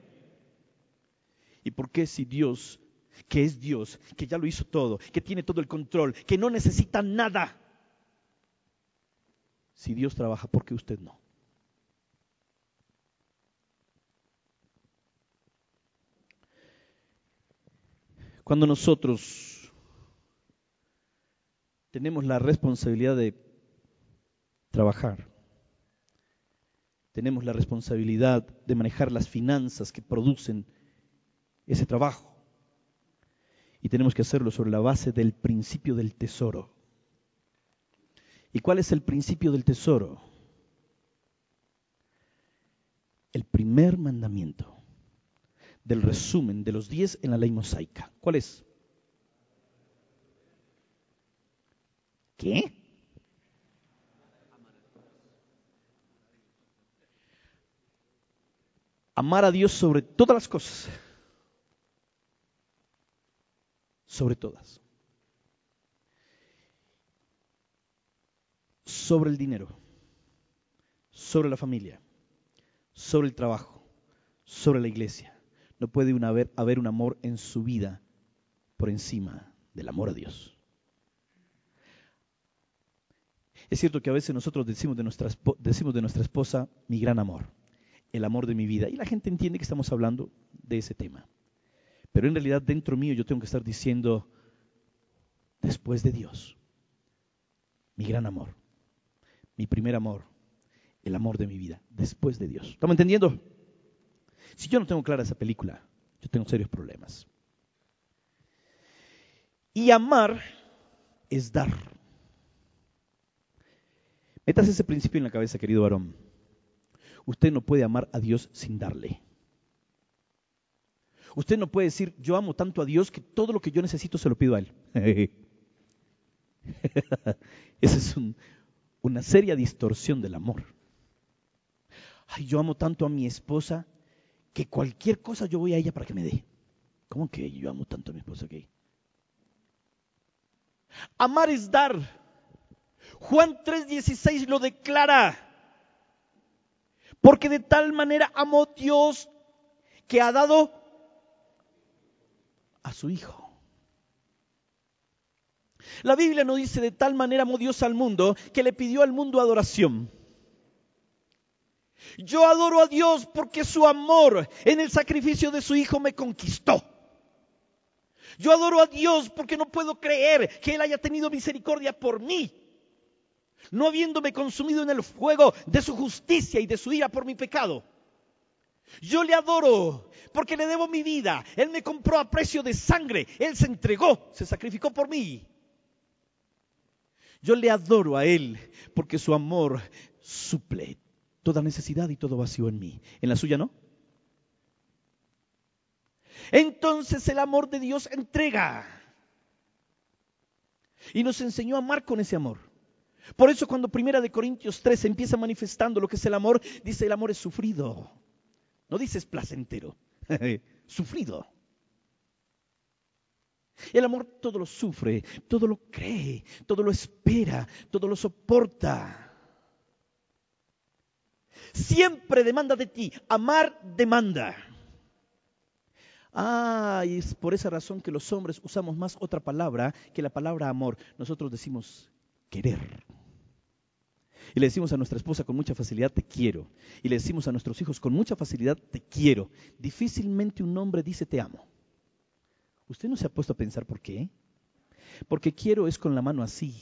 ¿Y por qué si Dios, que es Dios, que ya lo hizo todo, que tiene todo el control, que no necesita nada? Si Dios trabaja, ¿por qué usted no? Cuando nosotros tenemos la responsabilidad de trabajar, tenemos la responsabilidad de manejar las finanzas que producen ese trabajo, y tenemos que hacerlo sobre la base del principio del tesoro. ¿Y cuál es el principio del tesoro? El primer mandamiento del resumen de los 10 en la ley mosaica. ¿Cuál es? ¿Qué? Amar a Dios sobre todas las cosas. Sobre todas. Sobre el dinero. Sobre la familia. Sobre el trabajo. Sobre la iglesia. No puede haber un amor en su vida por encima del amor a Dios. Es cierto que a veces nosotros decimos de nuestra esposa, mi gran amor, el amor de mi vida, y la gente entiende que estamos hablando de ese tema. Pero en realidad dentro mío yo tengo que estar diciendo, después de Dios, mi gran amor, mi primer amor, el amor de mi vida, después de Dios. ¿Estamos entendiendo? Si yo no tengo clara esa película, yo tengo serios problemas. Y amar es dar. Metas ese principio en la cabeza, querido varón. Usted no puede amar a Dios sin darle. Usted no puede decir, yo amo tanto a Dios que todo lo que yo necesito se lo pido a Él. Esa es una seria distorsión del amor. Ay, yo amo tanto a mi esposa que cualquier cosa yo voy a ella para que me dé. ¿Cómo que yo amo tanto a mi esposa que? Amar es dar. Juan 3:16 lo declara. Porque de tal manera amó Dios que ha dado a su Hijo. La Biblia no dice de tal manera amó Dios al mundo que le pidió al mundo adoración. Yo adoro a Dios porque su amor en el sacrificio de su Hijo me conquistó. Yo adoro a Dios porque no puedo creer que Él haya tenido misericordia por mí, no habiéndome consumido en el fuego de su justicia y de su ira por mi pecado. Yo le adoro porque le debo mi vida. Él me compró a precio de sangre. Él se entregó, se sacrificó por mí. Yo le adoro a Él porque su amor suple toda necesidad y todo vacío en mí. ¿En la suya no? Entonces el amor de Dios entrega. Y nos enseñó a amar con ese amor. Por eso cuando 1 Corintios 3 empieza manifestando lo que es el amor, dice el amor es sufrido. No dice es placentero, sufrido. El amor todo lo sufre, todo lo cree, todo lo espera, todo lo soporta. Siempre demanda de ti, amar demanda. Y es por esa razón que los hombres usamos más otra palabra que la palabra amor. Nosotros decimos querer. Y le decimos a nuestra esposa con mucha facilidad, te quiero. Y le decimos a nuestros hijos con mucha facilidad, te quiero. Difícilmente un hombre dice, te amo. ¿Usted no se ha puesto a pensar por qué? Porque quiero es con la mano así.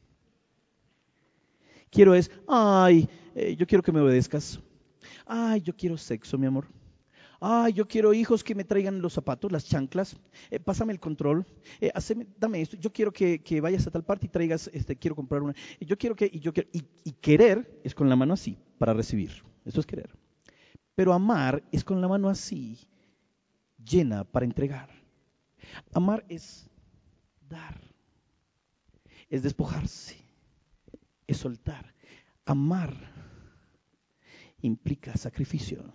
Quiero es, yo quiero que me obedezcas. Yo quiero sexo, mi amor. Yo quiero hijos que me traigan los zapatos, las chanclas, pásame el control, dame esto, yo quiero que vayas a tal parte y traigas, quiero comprar una, yo quiero y querer es con la mano así, para recibir, eso es querer. Pero amar es con la mano así, llena para entregar. Amar es dar, es despojarse, es soltar. Amar implica sacrificio.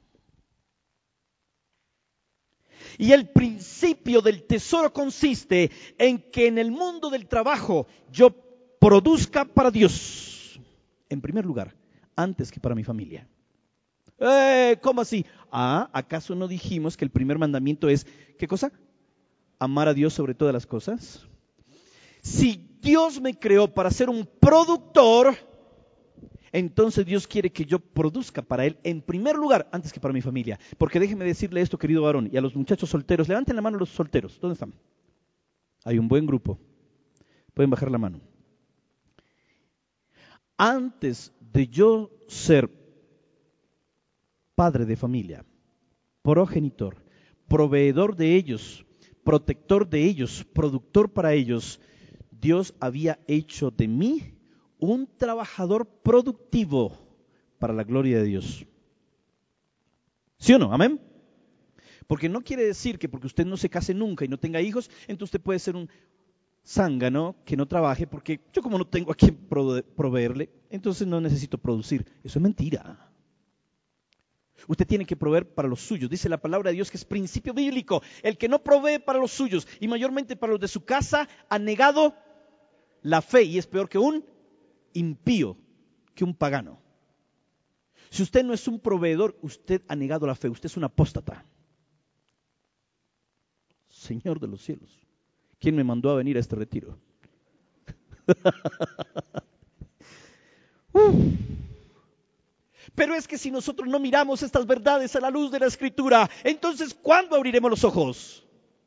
Y el principio del tesoro consiste en que en el mundo del trabajo yo produzca para Dios, en primer lugar, antes que para mi familia. ¿Cómo así? ¿Acaso no dijimos que el primer mandamiento es, ¿qué cosa? Amar a Dios sobre todas las cosas. Si Dios me creó para ser un productor, entonces Dios quiere que yo produzca para Él en primer lugar, antes que para mi familia. Porque déjeme decirle esto, querido varón, y a los muchachos solteros, levanten la mano los solteros. ¿Dónde están? Hay un buen grupo. Pueden bajar la mano. Antes de yo ser padre de familia, progenitor, proveedor de ellos, protector de ellos, productor para ellos, Dios había hecho de mí un trabajador productivo para la gloria de Dios. ¿Sí o no? Amén. Porque no quiere decir que porque usted no se case nunca y no tenga hijos, entonces usted puede ser un zángano que no trabaje, porque yo como no tengo a quien proveerle, entonces no necesito producir. Eso es mentira. Usted tiene que proveer para los suyos. Dice la palabra de Dios que es principio bíblico. El que no provee para los suyos y mayormente para los de su casa ha negado la fe y es peor que un impío, que un pagano. Si usted no es un proveedor, usted ha negado la fe. Usted es un apóstata. Señor de los cielos, ¿quién me mandó a venir a este retiro? Pero es que si nosotros no miramos estas verdades a la luz de la Escritura, entonces ¿cuándo abriremos los ojos?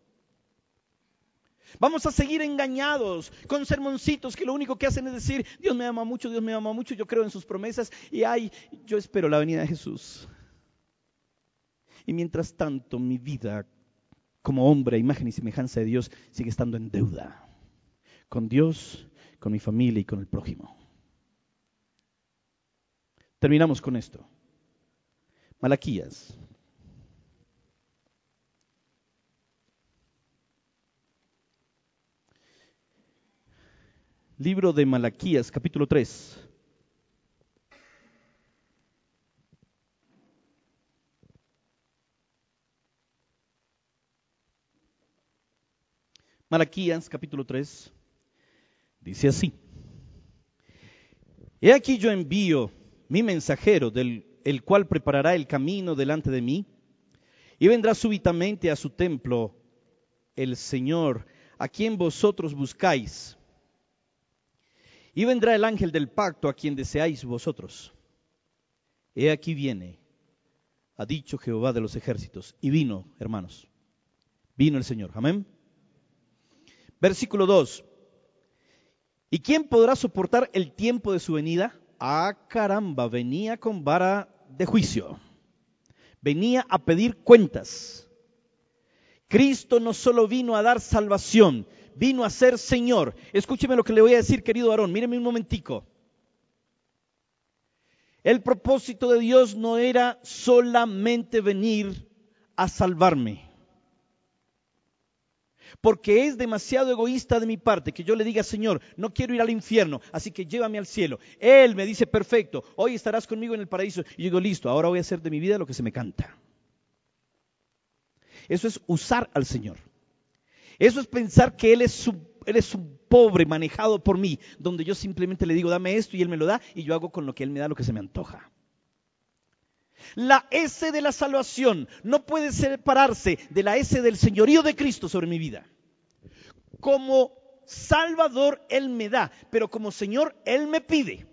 Vamos a seguir engañados con sermoncitos que lo único que hacen es decir, Dios me ama mucho, yo creo en sus promesas y yo espero la venida de Jesús. Y mientras tanto mi vida como hombre a imagen y semejanza de Dios sigue estando en deuda con Dios, con mi familia y con el prójimo. Terminamos con esto. Malaquías. Libro de Malaquías, capítulo 3. Malaquías, capítulo 3, dice así. He aquí yo envío mi mensajero, el cual preparará el camino delante de mí, y vendrá súbitamente a su templo el Señor, a quien vosotros buscáis. Y vendrá el ángel del pacto, a quien deseáis vosotros. He aquí viene, ha dicho Jehová de los ejércitos. Y vino, hermanos, vino el Señor. Amén. Versículo 2. ¿Y quién podrá soportar el tiempo de su venida? Ah, caramba, venía con vara de juicio. Venía a pedir cuentas. Cristo no solo vino a dar salvación, vino a ser Señor. Escúcheme lo que le voy a decir, querido varón, míreme un momentico. El propósito de Dios no era solamente venir a salvarme. Porque es demasiado egoísta de mi parte que yo le diga, Señor, no quiero ir al infierno, así que llévame al cielo. Él me dice, perfecto, hoy estarás conmigo en el paraíso. Y yo digo, listo, ahora voy a hacer de mi vida lo que se me canta. Eso es usar al Señor. Eso es pensar que Él es un pobre manejado por mí, donde yo simplemente le digo, dame esto y Él me lo da y yo hago con lo que Él me da lo que se me antoja. La S de la salvación no puede separarse de la S del señorío de Cristo sobre mi vida. Como Salvador Él me da, pero como Señor Él me pide.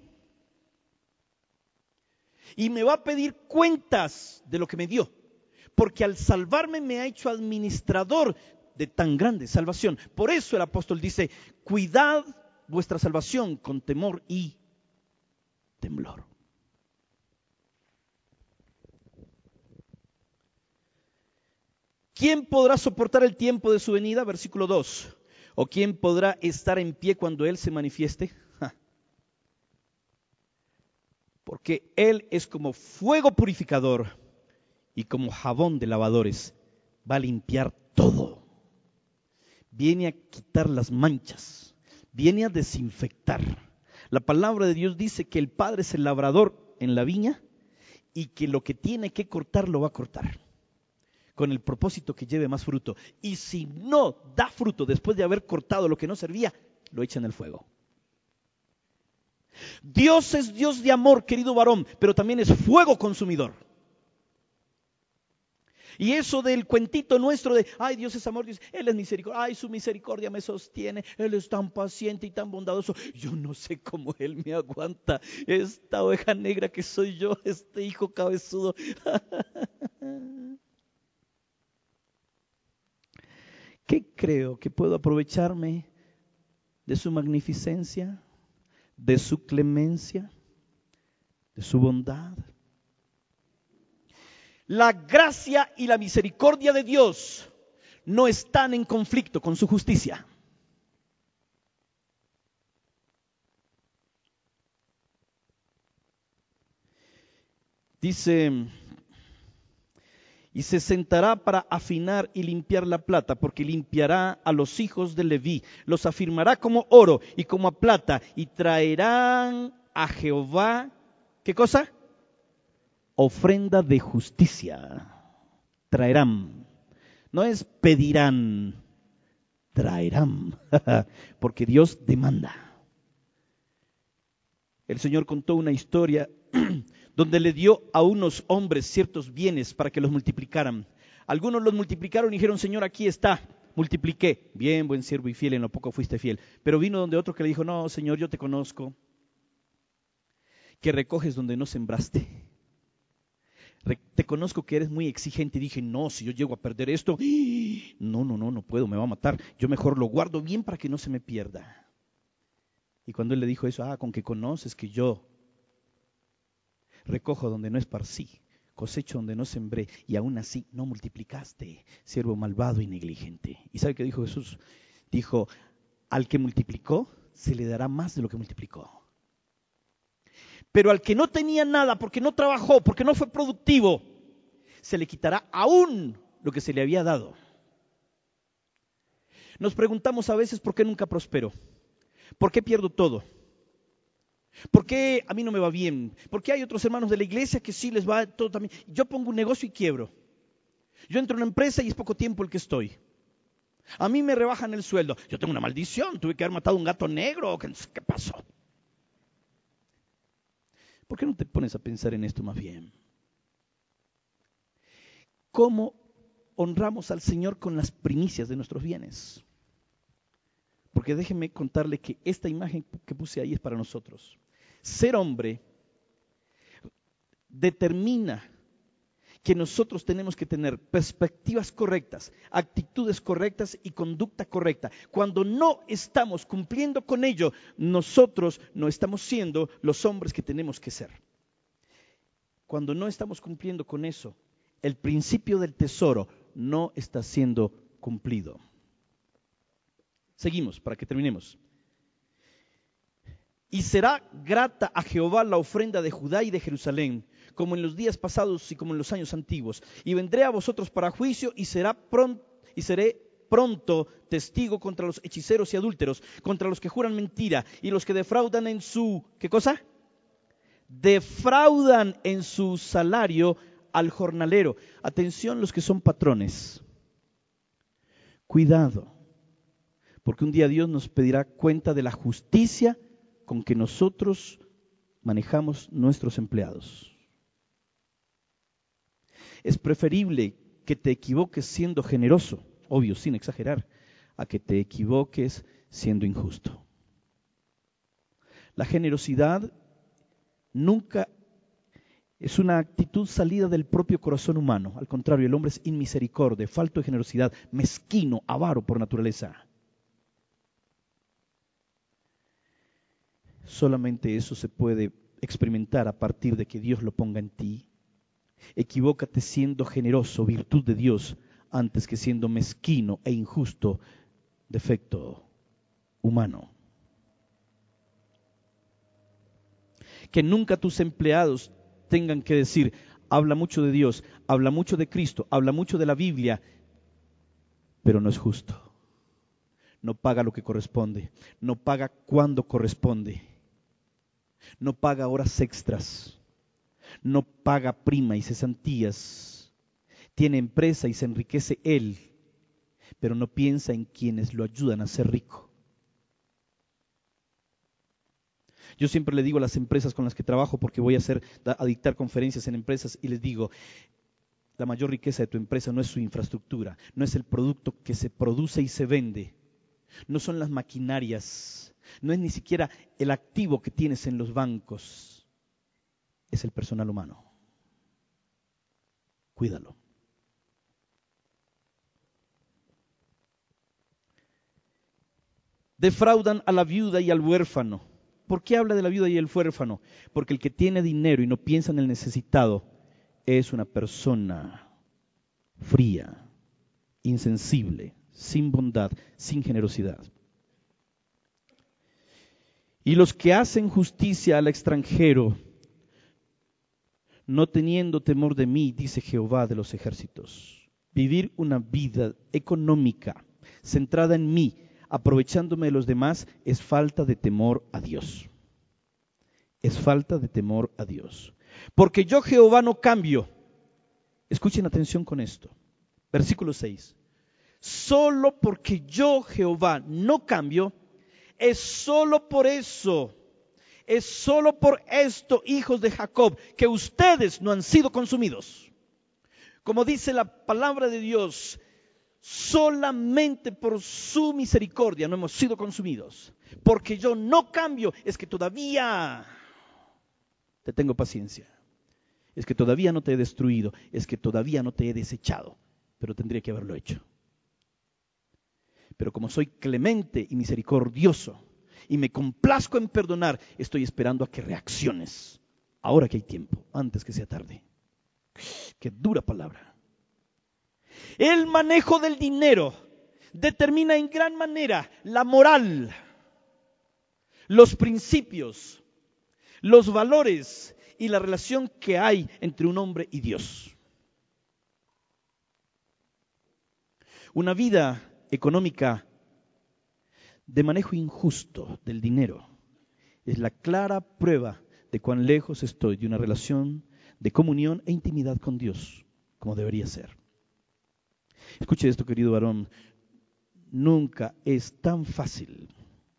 Y me va a pedir cuentas de lo que me dio. Porque al salvarme me ha hecho administrador de tan grande salvación. Por eso el apóstol dice, cuidad vuestra salvación con temor y temblor. ¿Quién podrá soportar el tiempo de su venida? Versículo 2. ¿O quién podrá estar en pie cuando Él se manifieste? Porque Él es como fuego purificador y como jabón de lavadores. Va a limpiar todo. Viene a quitar las manchas. Viene a desinfectar. La palabra de Dios dice que el Padre es el labrador en la viña y que lo que tiene que cortar lo va a cortar con el propósito que lleve más fruto. Y si no da fruto después de haber cortado lo que no servía, lo echa en el fuego. Dios es Dios de amor, querido varón, pero también es fuego consumidor. Y eso del cuentito nuestro de, ay, Dios es amor, Dios, Él es misericordia, ay, su misericordia me sostiene, Él es tan paciente y tan bondadoso. Yo no sé cómo Él me aguanta, esta oveja negra que soy yo, este hijo cabezudo. ¿Qué creo? ¿Que puedo aprovecharme de su magnificencia, de su clemencia, de su bondad? La gracia y la misericordia de Dios no están en conflicto con su justicia. Dice, Y se sentará para afinar y limpiar la plata, porque limpiará a los hijos de Leví, los afirmará como oro y como a plata, y traerán a Jehová, ¿qué cosa? Ofrenda de justicia. Traerán. No es pedirán, traerán, porque Dios demanda. El Señor contó una historia donde le dio a unos hombres ciertos bienes para que los multiplicaran. Algunos los multiplicaron y dijeron, Señor, aquí está, multipliqué. Bien, buen siervo y fiel, en lo poco fuiste fiel. Pero vino donde otro que le dijo, no, Señor, yo te conozco, que recoges donde no sembraste. Te conozco que eres muy exigente. Y dije, no, si yo llego a perder esto, no puedo, me va a matar. Yo mejor lo guardo bien para que no se me pierda. Y cuando él le dijo eso, con que conoces que yo recojo donde no esparcí, cosecho donde no sembré, y aún así no multiplicaste, siervo malvado y negligente. ¿Y sabe qué dijo Jesús? Dijo, al que multiplicó, se le dará más de lo que multiplicó. Pero al que no tenía nada, porque no trabajó, porque no fue productivo, se le quitará aún lo que se le había dado. Nos preguntamos a veces por qué nunca prospero, por qué pierdo todo, por qué a mí no me va bien, por qué hay otros hermanos de la iglesia que sí les va todo también. Yo pongo un negocio y quiebro. Yo entro en una empresa y es poco tiempo el que estoy. A mí me rebajan el sueldo. Yo tengo una maldición, tuve que haber matado a un gato negro. ¿Qué pasó? ¿Por qué no te pones a pensar en esto más bien? ¿Cómo honramos al Señor con las primicias de nuestros bienes? Porque déjeme contarle que esta imagen que puse ahí es para nosotros. Ser hombre determina que nosotros tenemos que tener perspectivas correctas, actitudes correctas y conducta correcta. Cuando no estamos cumpliendo con ello, nosotros no estamos siendo los hombres que tenemos que ser. Cuando no estamos cumpliendo con eso, el principio del tesoro no está siendo cumplido. Seguimos para que terminemos. Y será grata a Jehová la ofrenda de Judá y de Jerusalén, como en los días pasados y como en los años antiguos. Y vendré a vosotros para juicio y seré pronto testigo contra los hechiceros y adúlteros, contra los que juran mentira y los que defraudan en su, ¿qué cosa? Defraudan en su salario al jornalero. Atención los que son patrones. Cuidado, porque un día Dios nos pedirá cuenta de la justicia con que nosotros manejamos nuestros empleados. Es preferible que te equivoques siendo generoso, obvio, sin exagerar, a que te equivoques siendo injusto. La generosidad nunca es una actitud salida del propio corazón humano. Al contrario, el hombre es inmisericordia, falto de generosidad, mezquino, avaro por naturaleza. Solamente eso se puede experimentar a partir de que Dios lo ponga en ti. Equivócate siendo generoso, virtud de Dios, antes que siendo mezquino e injusto, defecto humano. Que nunca tus empleados tengan que decir, habla mucho de Dios, habla mucho de Cristo, habla mucho de la Biblia, pero no es justo. No paga lo que corresponde, no paga cuando corresponde, no paga horas extras, no paga prima y cesantías, tiene empresa y se enriquece él, pero no piensa en quienes lo ayudan a ser rico. Yo siempre le digo a las empresas con las que trabajo, porque voy a dictar conferencias en empresas, y les digo, la mayor riqueza de tu empresa no es su infraestructura, no es el producto que se produce y se vende, no son las maquinarias, no es ni siquiera el activo que tienes en los bancos, es el personal humano. Cuídalo. Defraudan a la viuda y al huérfano. ¿Por qué habla de la viuda y el huérfano? Porque el que tiene dinero y no piensa en el necesitado es una persona fría, insensible, sin bondad, sin generosidad. Y los que hacen justicia al extranjero no teniendo temor de mí, dice Jehová de los ejércitos. Vivir una vida económica centrada en mí, aprovechándome de los demás, es falta de temor a Dios. Es falta de temor a Dios. Porque yo, Jehová, no cambio. Escuchen atención con esto. Versículo 6. Solo porque yo, Jehová, no cambio, es solo por eso, es solo por esto, hijos de Jacob, que ustedes no han sido consumidos. Como dice la palabra de Dios, solamente por su misericordia no hemos sido consumidos. Porque yo no cambio, es que todavía te tengo paciencia. Es que todavía no te he destruido, es que todavía no te he desechado, pero tendría que haberlo hecho. Pero como soy clemente y misericordioso y me complazco en perdonar, estoy esperando a que reacciones, ahora que hay tiempo, antes que sea tarde. Qué dura palabra. El manejo del dinero determina en gran manera la moral, los principios, los valores y la relación que hay entre un hombre y Dios. Una vida económica de manejo injusto del dinero es la clara prueba de cuán lejos estoy de una relación de comunión e intimidad con Dios, como debería ser. Escuche esto, querido varón, nunca es tan fácil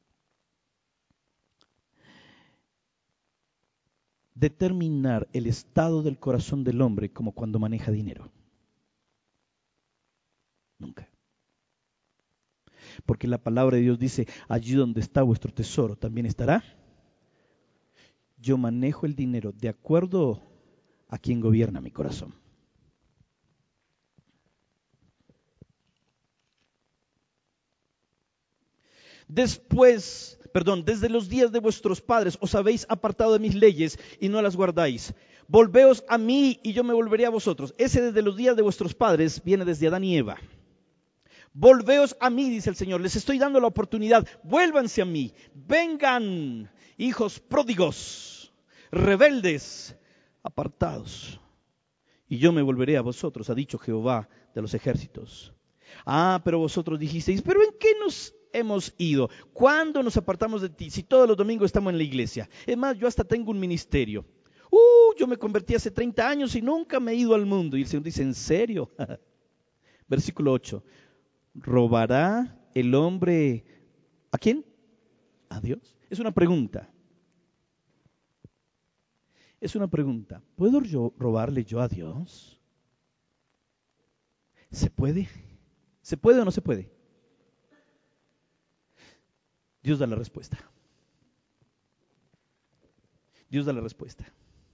determinar el estado del corazón del hombre como cuando maneja dinero. Nunca. Porque la palabra de Dios dice, allí donde está vuestro tesoro, también estará. Yo manejo el dinero de acuerdo a quien gobierna mi corazón. Desde los días de vuestros padres os habéis apartado de mis leyes y no las guardáis. Volveos a mí y yo me volveré a vosotros. Ese desde los días de vuestros padres viene desde Adán y Eva. Volveos a mí, dice el Señor, les estoy dando la oportunidad, vuélvanse a mí, vengan, hijos pródigos, rebeldes, apartados, y yo me volveré a vosotros, ha dicho Jehová de los ejércitos. Ah, pero vosotros dijisteis, ¿pero en qué nos hemos ido? ¿Cuándo nos apartamos de ti? Si todos los domingos estamos en la iglesia. Es más, yo hasta tengo un ministerio. Yo me convertí hace 30 años y nunca me he ido al mundo. Y el Señor dice, ¿en serio? Versículo 8. ¿Robará el hombre a quién? A Dios. Es una pregunta. Es una pregunta. ¿Puedo yo robarle yo a Dios? ¿Se puede? ¿Se puede o no se puede? Dios da la respuesta. Dios da la respuesta.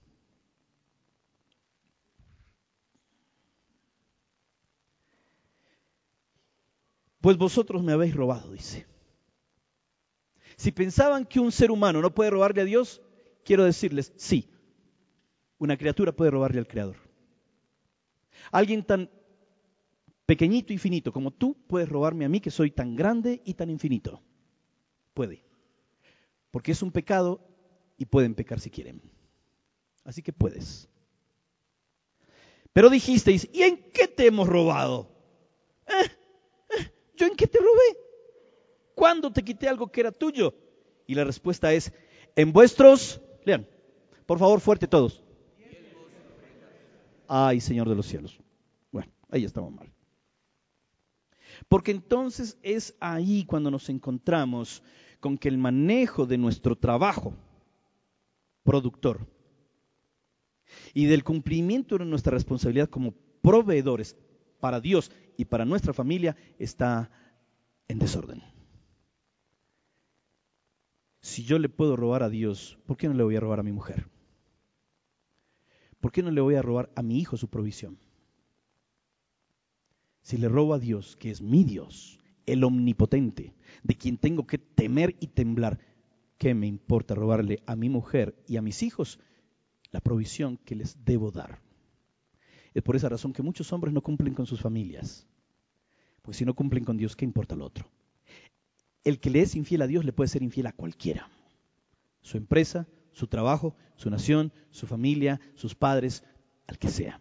Pues vosotros me habéis robado, dice. Si pensaban que un ser humano no puede robarle a Dios, quiero decirles, sí, una criatura puede robarle al Creador. Alguien tan pequeñito y finito como tú puedes robarme a mí, que soy tan grande y tan infinito. Puede. Porque es un pecado y pueden pecar si quieren. Así que puedes. Pero dijisteis, ¿y en qué te hemos robado? ¿Yo en qué te robé? ¿Cuándo te quité algo que era tuyo? Y la respuesta es, en vuestros, lean, por favor, fuerte todos. Ay, Señor de los cielos. Bueno, ahí estamos mal. Porque entonces es ahí cuando nos encontramos con que el manejo de nuestro trabajo productor y del cumplimiento de nuestra responsabilidad como proveedores para Dios y para nuestra familia está en desorden. Si yo le puedo robar a Dios, ¿por qué no le voy a robar a mi mujer? ¿Por qué no le voy a robar a mi hijo su provisión? Si le robo a Dios, que es mi Dios, el omnipotente, de quien tengo que temer y temblar, ¿qué me importa robarle a mi mujer y a mis hijos la provisión que les debo dar? Es por esa razón que muchos hombres no cumplen con sus familias. Pues si no cumplen con Dios, ¿qué importa lo otro? El que le es infiel a Dios le puede ser infiel a cualquiera. Su empresa, su trabajo, su nación, su familia, sus padres, al que sea.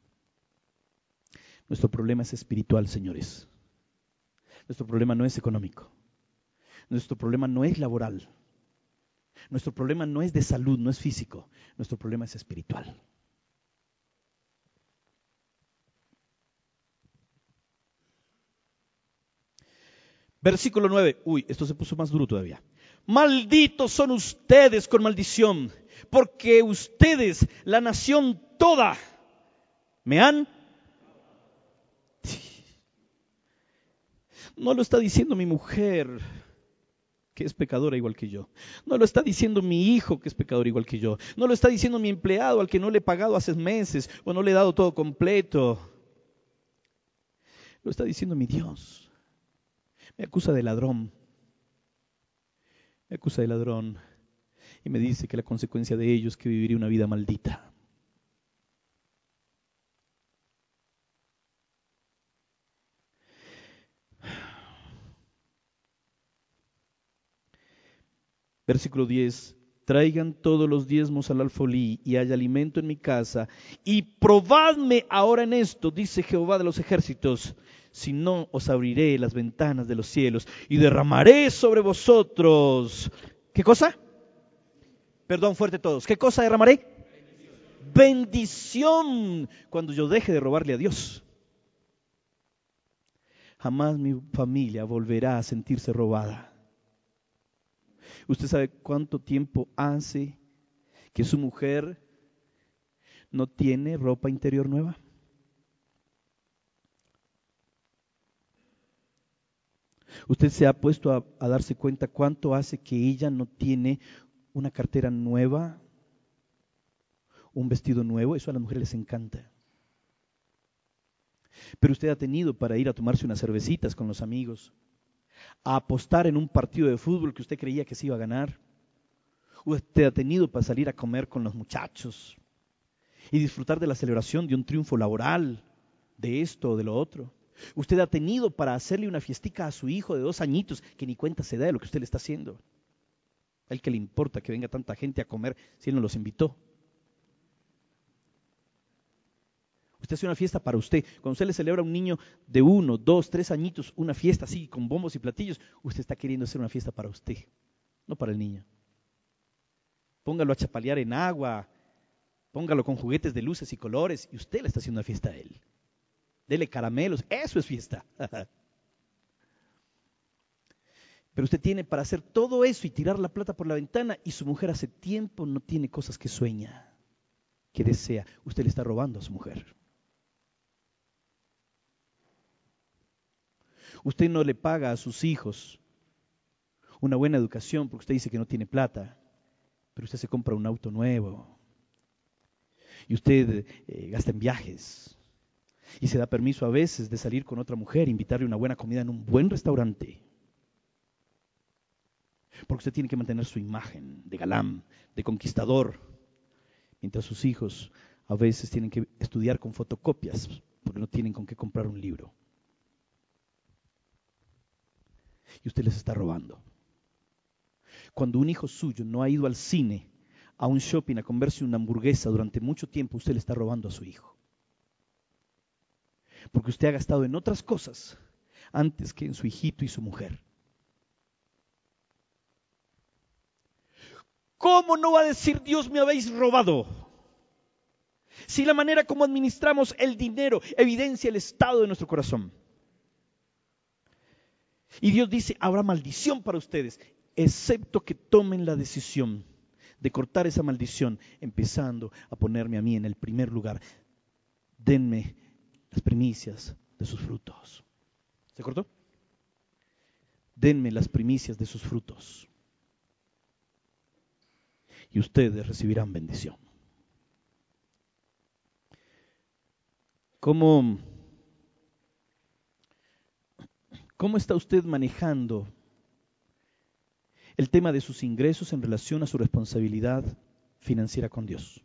Nuestro problema es espiritual, señores. Nuestro problema no es económico. Nuestro problema no es laboral. Nuestro problema no es de salud, no es físico. Nuestro problema es espiritual. Versículo 9. Uy, esto se puso más duro todavía. Malditos son ustedes con maldición, porque ustedes, la nación toda, me han... No lo está diciendo mi mujer, que es pecadora igual que yo. No lo está diciendo mi hijo, que es pecador igual que yo. No lo está diciendo mi empleado, al que no le he pagado hace meses o no le he dado todo completo. Lo está diciendo mi Dios. Me acusa de ladrón. Me acusa de ladrón. Y me dice que la consecuencia de ello es que viviré una vida maldita. Versículo 10. Traigan todos los diezmos al alfolí y haya alimento en mi casa. Y probadme ahora en esto, dice Jehová de los ejércitos, si no os abriré las ventanas de los cielos y derramaré sobre vosotros. ¿Qué cosa? Perdón fuerte todos. ¿Qué cosa derramaré? Bendición cuando yo deje de robarle a Dios. Jamás mi familia volverá a sentirse robada. ¿Usted sabe cuánto tiempo hace que su mujer no tiene ropa interior nueva? ¿Usted se ha puesto a darse cuenta cuánto hace que ella no tiene una cartera nueva, un vestido nuevo? Eso a las mujeres les encanta. Pero usted ha tenido para ir a tomarse unas cervecitas con los amigos, a apostar en un partido de fútbol que usted creía que se iba a ganar. Usted ha tenido para salir a comer con los muchachos y disfrutar de la celebración de un triunfo laboral, de esto o de lo otro. Usted ha tenido para hacerle una fiestica a su hijo de 2 añitos que ni cuenta se da de lo que usted le está haciendo. A él que le importa que venga tanta gente a comer si él no los invitó. Usted hace una fiesta para usted. Cuando usted le celebra a un niño de 1, 2, 3 añitos, una fiesta así con bombos y platillos, usted está queriendo hacer una fiesta para usted, no para el niño. Póngalo a chapalear en agua, póngalo con juguetes de luces y colores y usted le está haciendo una fiesta a él. Dele caramelos, eso es fiesta. Pero usted tiene para hacer todo eso y tirar la plata por la ventana y su mujer hace tiempo no tiene cosas que sueña, que desea. Usted le está robando a su mujer. Usted no le paga a sus hijos una buena educación porque usted dice que no tiene plata, pero usted se compra un auto nuevo y usted gasta en viajes y se da permiso a veces de salir con otra mujer, invitarle una buena comida en un buen restaurante, porque usted tiene que mantener su imagen de galán, de conquistador, mientras sus hijos a veces tienen que estudiar con fotocopias porque no tienen con qué comprar un libro. Y usted les está robando. Cuando un hijo suyo no ha ido al cine, a un shopping, a comerse una hamburguesa durante mucho tiempo, usted le está robando a su hijo. Porque usted ha gastado en otras cosas antes que en su hijito y su mujer. ¿Cómo no va a decir Dios me habéis robado? Si la manera como administramos el dinero evidencia el estado de nuestro corazón. Y Dios dice, habrá maldición para ustedes, excepto que tomen la decisión de cortar esa maldición, empezando a ponerme a mí en el primer lugar. Denme las primicias de sus frutos. ¿Se cortó? Denme las primicias de sus frutos. Y ustedes recibirán bendición. ¿Cómo está usted manejando el tema de sus ingresos en relación a su responsabilidad financiera con Dios?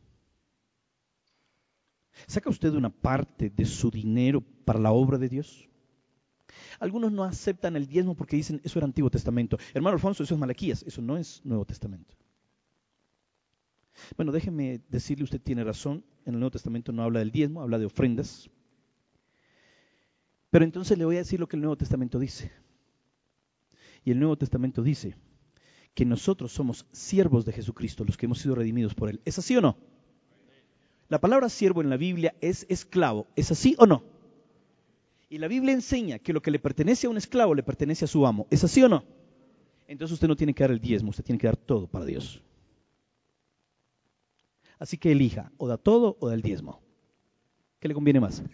¿Saca usted una parte de su dinero para la obra de Dios? Algunos no aceptan el diezmo porque dicen, eso era Antiguo Testamento. Hermano Alfonso, eso es Malaquías, eso no es Nuevo Testamento. Bueno, déjeme decirle, usted tiene razón, en el Nuevo Testamento no habla del diezmo, habla de ofrendas. Pero entonces le voy a decir lo que el Nuevo Testamento dice. Y el Nuevo Testamento dice que nosotros somos siervos de Jesucristo, los que hemos sido redimidos por Él. ¿Es así o no? La palabra siervo en la Biblia es esclavo. ¿Es así o no? Y la Biblia enseña que lo que le pertenece a un esclavo le pertenece a su amo. ¿Es así o no? Entonces usted no tiene que dar el diezmo, usted tiene que dar todo para Dios. Así que elija, o da todo o da el diezmo. ¿Qué le conviene más?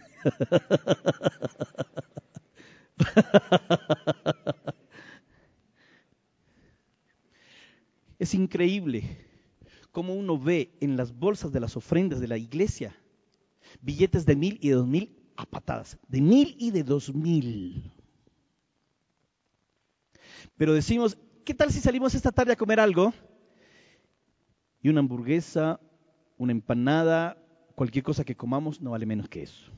Es increíble cómo uno ve en las bolsas de las ofrendas de la iglesia billetes de 1,000 y de 2,000 a patadas, de 1,000 y de 2,000. Pero decimos, ¿qué tal si salimos esta tarde a comer algo? Y una hamburguesa, una empanada, cualquier cosa que comamos no vale menos que eso.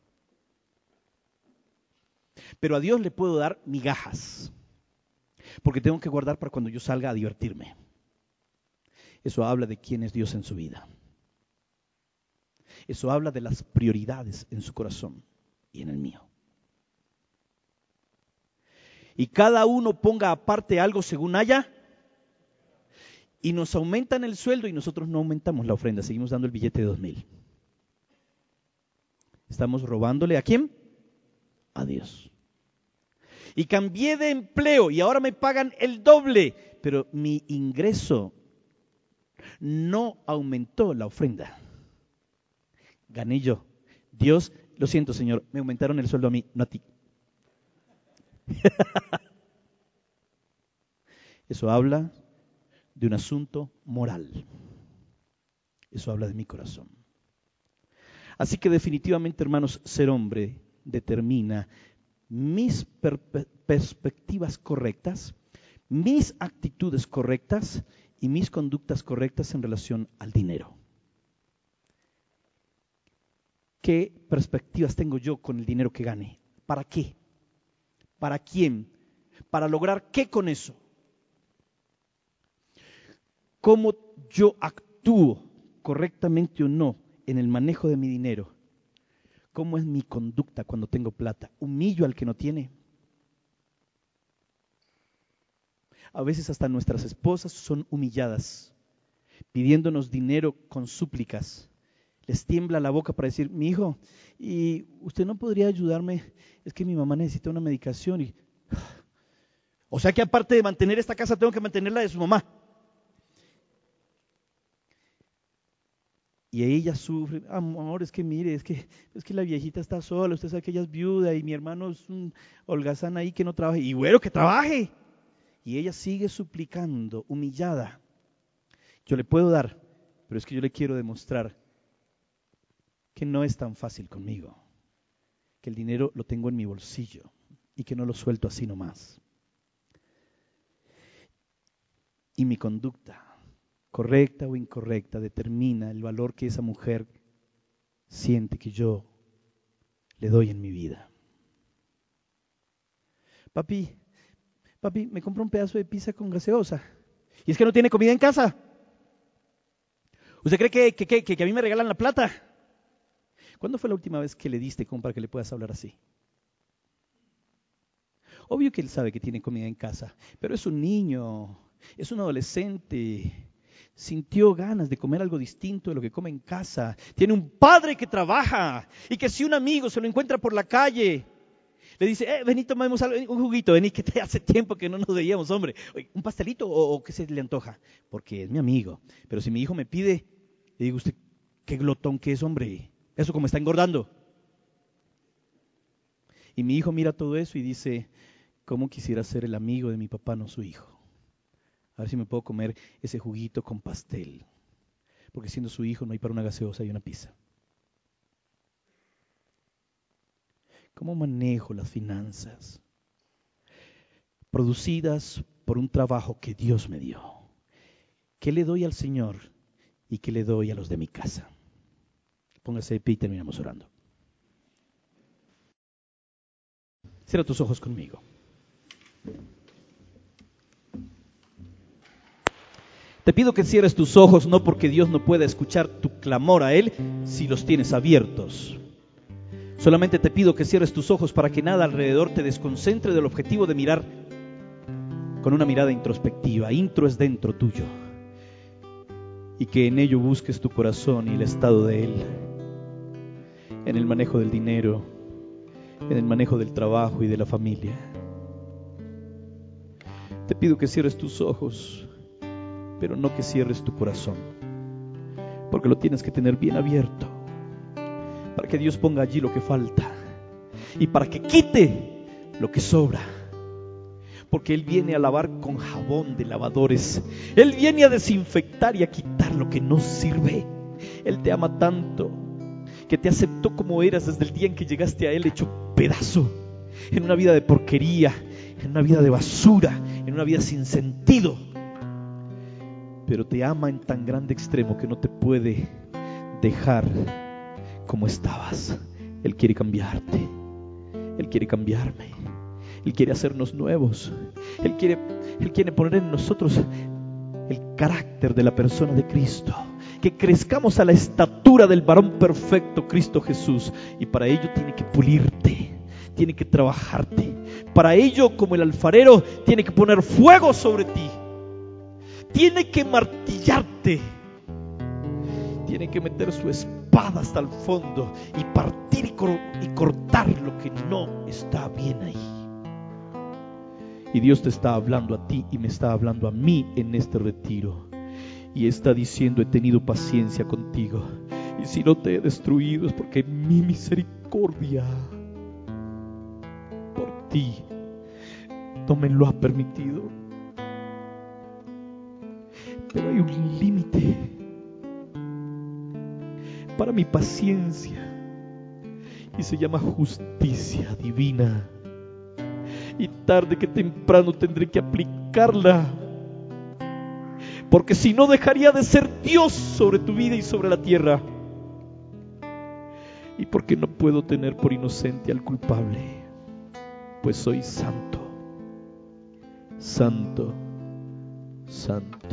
Pero a Dios le puedo dar migajas, porque tengo que guardar para cuando yo salga a divertirme. Eso habla de quién es Dios en su vida. Eso habla de las prioridades en su corazón y en el mío. Y cada uno ponga aparte algo según haya, y nos aumentan el sueldo y nosotros no aumentamos la ofrenda, seguimos dando el billete de 2,000. Estamos robándole ¿a quién? A Dios. Y cambié de empleo y ahora me pagan el doble, pero mi ingreso no aumentó la ofrenda. Gané yo. Dios, lo siento, Señor, me aumentaron el sueldo a mí, no a ti. Eso habla de un asunto moral. Eso habla de mi corazón. Así que definitivamente, hermanos, ser hombre determina mis perspectivas correctas, mis actitudes correctas y mis conductas correctas en relación al dinero. ¿Qué perspectivas tengo yo con el dinero que gane? ¿Para qué? ¿Para quién? ¿Para lograr qué con eso? ¿Cómo yo actúo correctamente o no en el manejo de mi dinero? ¿Cómo es mi conducta cuando tengo plata? ¿Humillo al que no tiene? A veces hasta nuestras esposas son humilladas, pidiéndonos dinero con súplicas. Les tiembla la boca para decir, mi hijo, ¿y usted no podría ayudarme? Es que mi mamá necesita una medicación. O sea que aparte de mantener esta casa, tengo que mantener la de su mamá. Y ella sufre, amor, es que mire, es que la viejita está sola, usted sabe que ella es viuda y mi hermano es un holgazán ahí que no trabaja. Y bueno, que trabaje. Y ella sigue suplicando, humillada. Yo le puedo dar, pero es que yo le quiero demostrar que no es tan fácil conmigo, que el dinero lo tengo en mi bolsillo y que no lo suelto así nomás. Y mi conducta, correcta o incorrecta, determina el valor que esa mujer siente que yo le doy en mi vida. Papi, me compró un pedazo de pizza con gaseosa. Y es que no tiene comida en casa. ¿Usted cree que a mí me regalan la plata? ¿Cuándo fue la última vez que le diste como para que le puedas hablar así? Obvio que él sabe que tiene comida en casa, pero es un niño, es un adolescente. Sintió ganas de comer algo distinto de lo que come en casa. Tiene un padre que trabaja y que si un amigo se lo encuentra por la calle, le dice, vení, tomemos algo, un juguito, vení, que hace tiempo que no nos veíamos, hombre. ¿Un pastelito o qué se le antoja? Porque es mi amigo. Pero si mi hijo me pide, le digo, usted, qué glotón que es, hombre. Eso como está engordando. Y mi hijo mira todo eso y dice, ¿cómo quisiera ser el amigo de mi papá, no su hijo? A ver si me puedo comer ese juguito con pastel. Porque siendo su hijo no hay para una gaseosa y una pizza. ¿Cómo manejo las finanzas? Producidas por un trabajo que Dios me dio. ¿Qué le doy al Señor y qué le doy a los de mi casa? Póngase de pie y terminamos orando. Cierra tus ojos conmigo. Te pido que cierres tus ojos, no porque Dios no pueda escuchar tu clamor a Él si los tienes abiertos. Solamente te pido que cierres tus ojos para que nada alrededor te desconcentre del objetivo de mirar con una mirada introspectiva. Intro es dentro tuyo. Y que en ello busques tu corazón y el estado de Él. En el manejo del dinero, en el manejo del trabajo y de la familia. Te pido que cierres tus ojos, pero no que cierres tu corazón, porque lo tienes que tener bien abierto, para que Dios ponga allí lo que falta y para que quite lo que sobra, porque Él viene a lavar con jabón de lavadores. Él viene a desinfectar y a quitar lo que no sirve. Él te ama tanto que te aceptó como eras desde el día en que llegaste a Él hecho pedazo, en una vida de porquería, en una vida de basura, en una vida sin sentido. Pero te ama en tan grande extremo que no te puede dejar como estabas. Él quiere cambiarte. Él quiere cambiarme. Él quiere hacernos nuevos. Él quiere poner en nosotros el carácter de la persona de Cristo. Que crezcamos a la estatura del varón perfecto, Cristo Jesús. Y para ello tiene que pulirte, tiene que trabajarte. Para ello, como el alfarero, tiene que poner fuego sobre ti. Tiene que martillarte. Tiene que meter su espada hasta el fondo y partir y cortar lo que no está bien ahí. Y Dios te está hablando a ti y me está hablando a mí en este retiro. Y está diciendo: he tenido paciencia contigo. Y si no te he destruido es porque mi misericordia por ti no me lo ha permitido. Pero hay un límite para mi paciencia y se llama justicia divina. Y tarde que temprano tendré que aplicarla, porque si no dejaría de ser Dios sobre tu vida y sobre la tierra. Y porque no puedo tener por inocente al culpable, pues soy santo, santo, santo.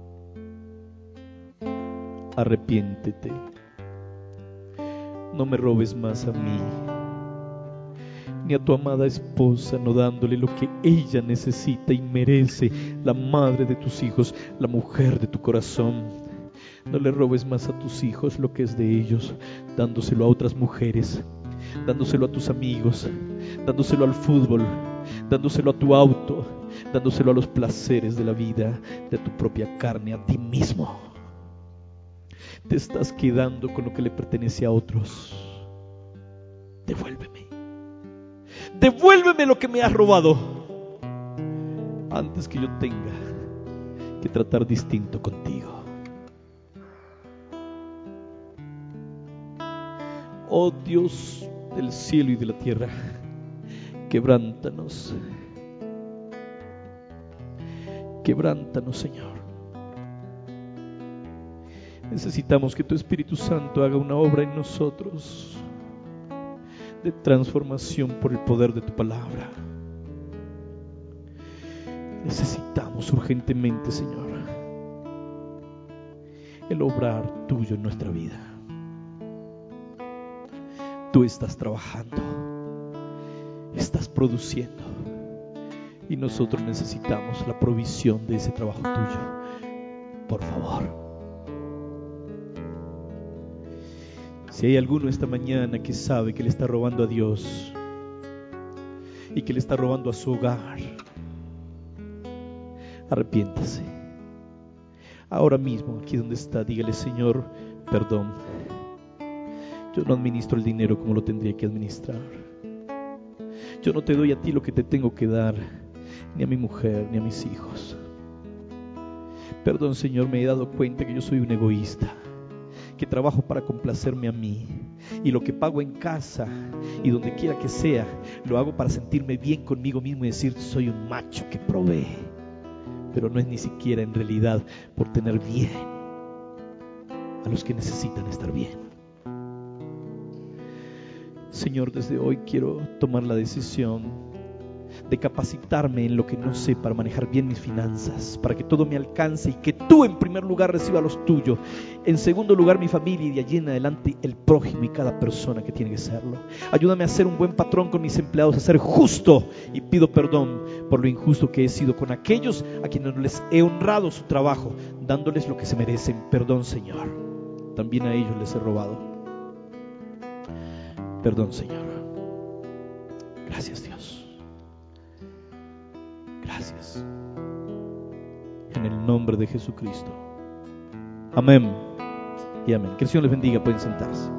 Arrepiéntete. No me robes más a mí, ni a tu amada esposa, no dándole lo que ella necesita y merece, la madre de tus hijos, la mujer de tu corazón. No le robes más a tus hijos lo que es de ellos, dándoselo a otras mujeres, dándoselo a tus amigos, dándoselo al fútbol, dándoselo a tu auto, dándoselo a los placeres de la vida, de tu propia carne, a ti mismo. Te estás quedando con lo que le pertenece a otros. Devuélveme. Devuélveme lo que me has robado, antes que yo tenga que tratar distinto contigo. Oh Dios del cielo y de la tierra, quebrántanos. Quebrántanos, Señor. Necesitamos que tu Espíritu Santo haga una obra en nosotros de transformación por el poder de tu palabra. Necesitamos urgentemente, Señor, el obrar tuyo en nuestra vida. Tú estás trabajando, estás produciendo, y nosotros necesitamos la provisión de ese trabajo tuyo. Por favor. Si hay alguno esta mañana que sabe que le está robando a Dios y que le está robando a su hogar, arrepiéntase. Ahora mismo, aquí donde está, dígale: Señor, perdón. Yo no administro el dinero como lo tendría que administrar. Yo no te doy a ti lo que te tengo que dar, ni a mi mujer, ni a mis hijos. Perdón, Señor, me he dado cuenta que yo soy un egoísta, que trabajo para complacerme a mí, y lo que pago en casa y donde quiera que sea, lo hago para sentirme bien conmigo mismo y decir: soy un macho que provee. Pero no es ni siquiera en realidad por tener bien a los que necesitan estar bien. Señor, desde hoy quiero tomar la decisión de capacitarme en lo que no sé para manejar bien mis finanzas, para que todo me alcance y que tú en primer lugar reciba los tuyos, en segundo lugar mi familia y de allí en adelante el prójimo y cada persona que tiene que serlo. Ayúdame a ser un buen patrón con mis empleados, a ser justo, y pido perdón por lo injusto que he sido con aquellos a quienes no les he honrado su trabajo, dándoles lo que se merecen. Perdón, Señor. También a ellos les he robado. Perdón, Señor. Gracias, Dios. Gracias. En el nombre de Jesucristo. Amén y amén. Que el Señor les bendiga. Pueden sentarse.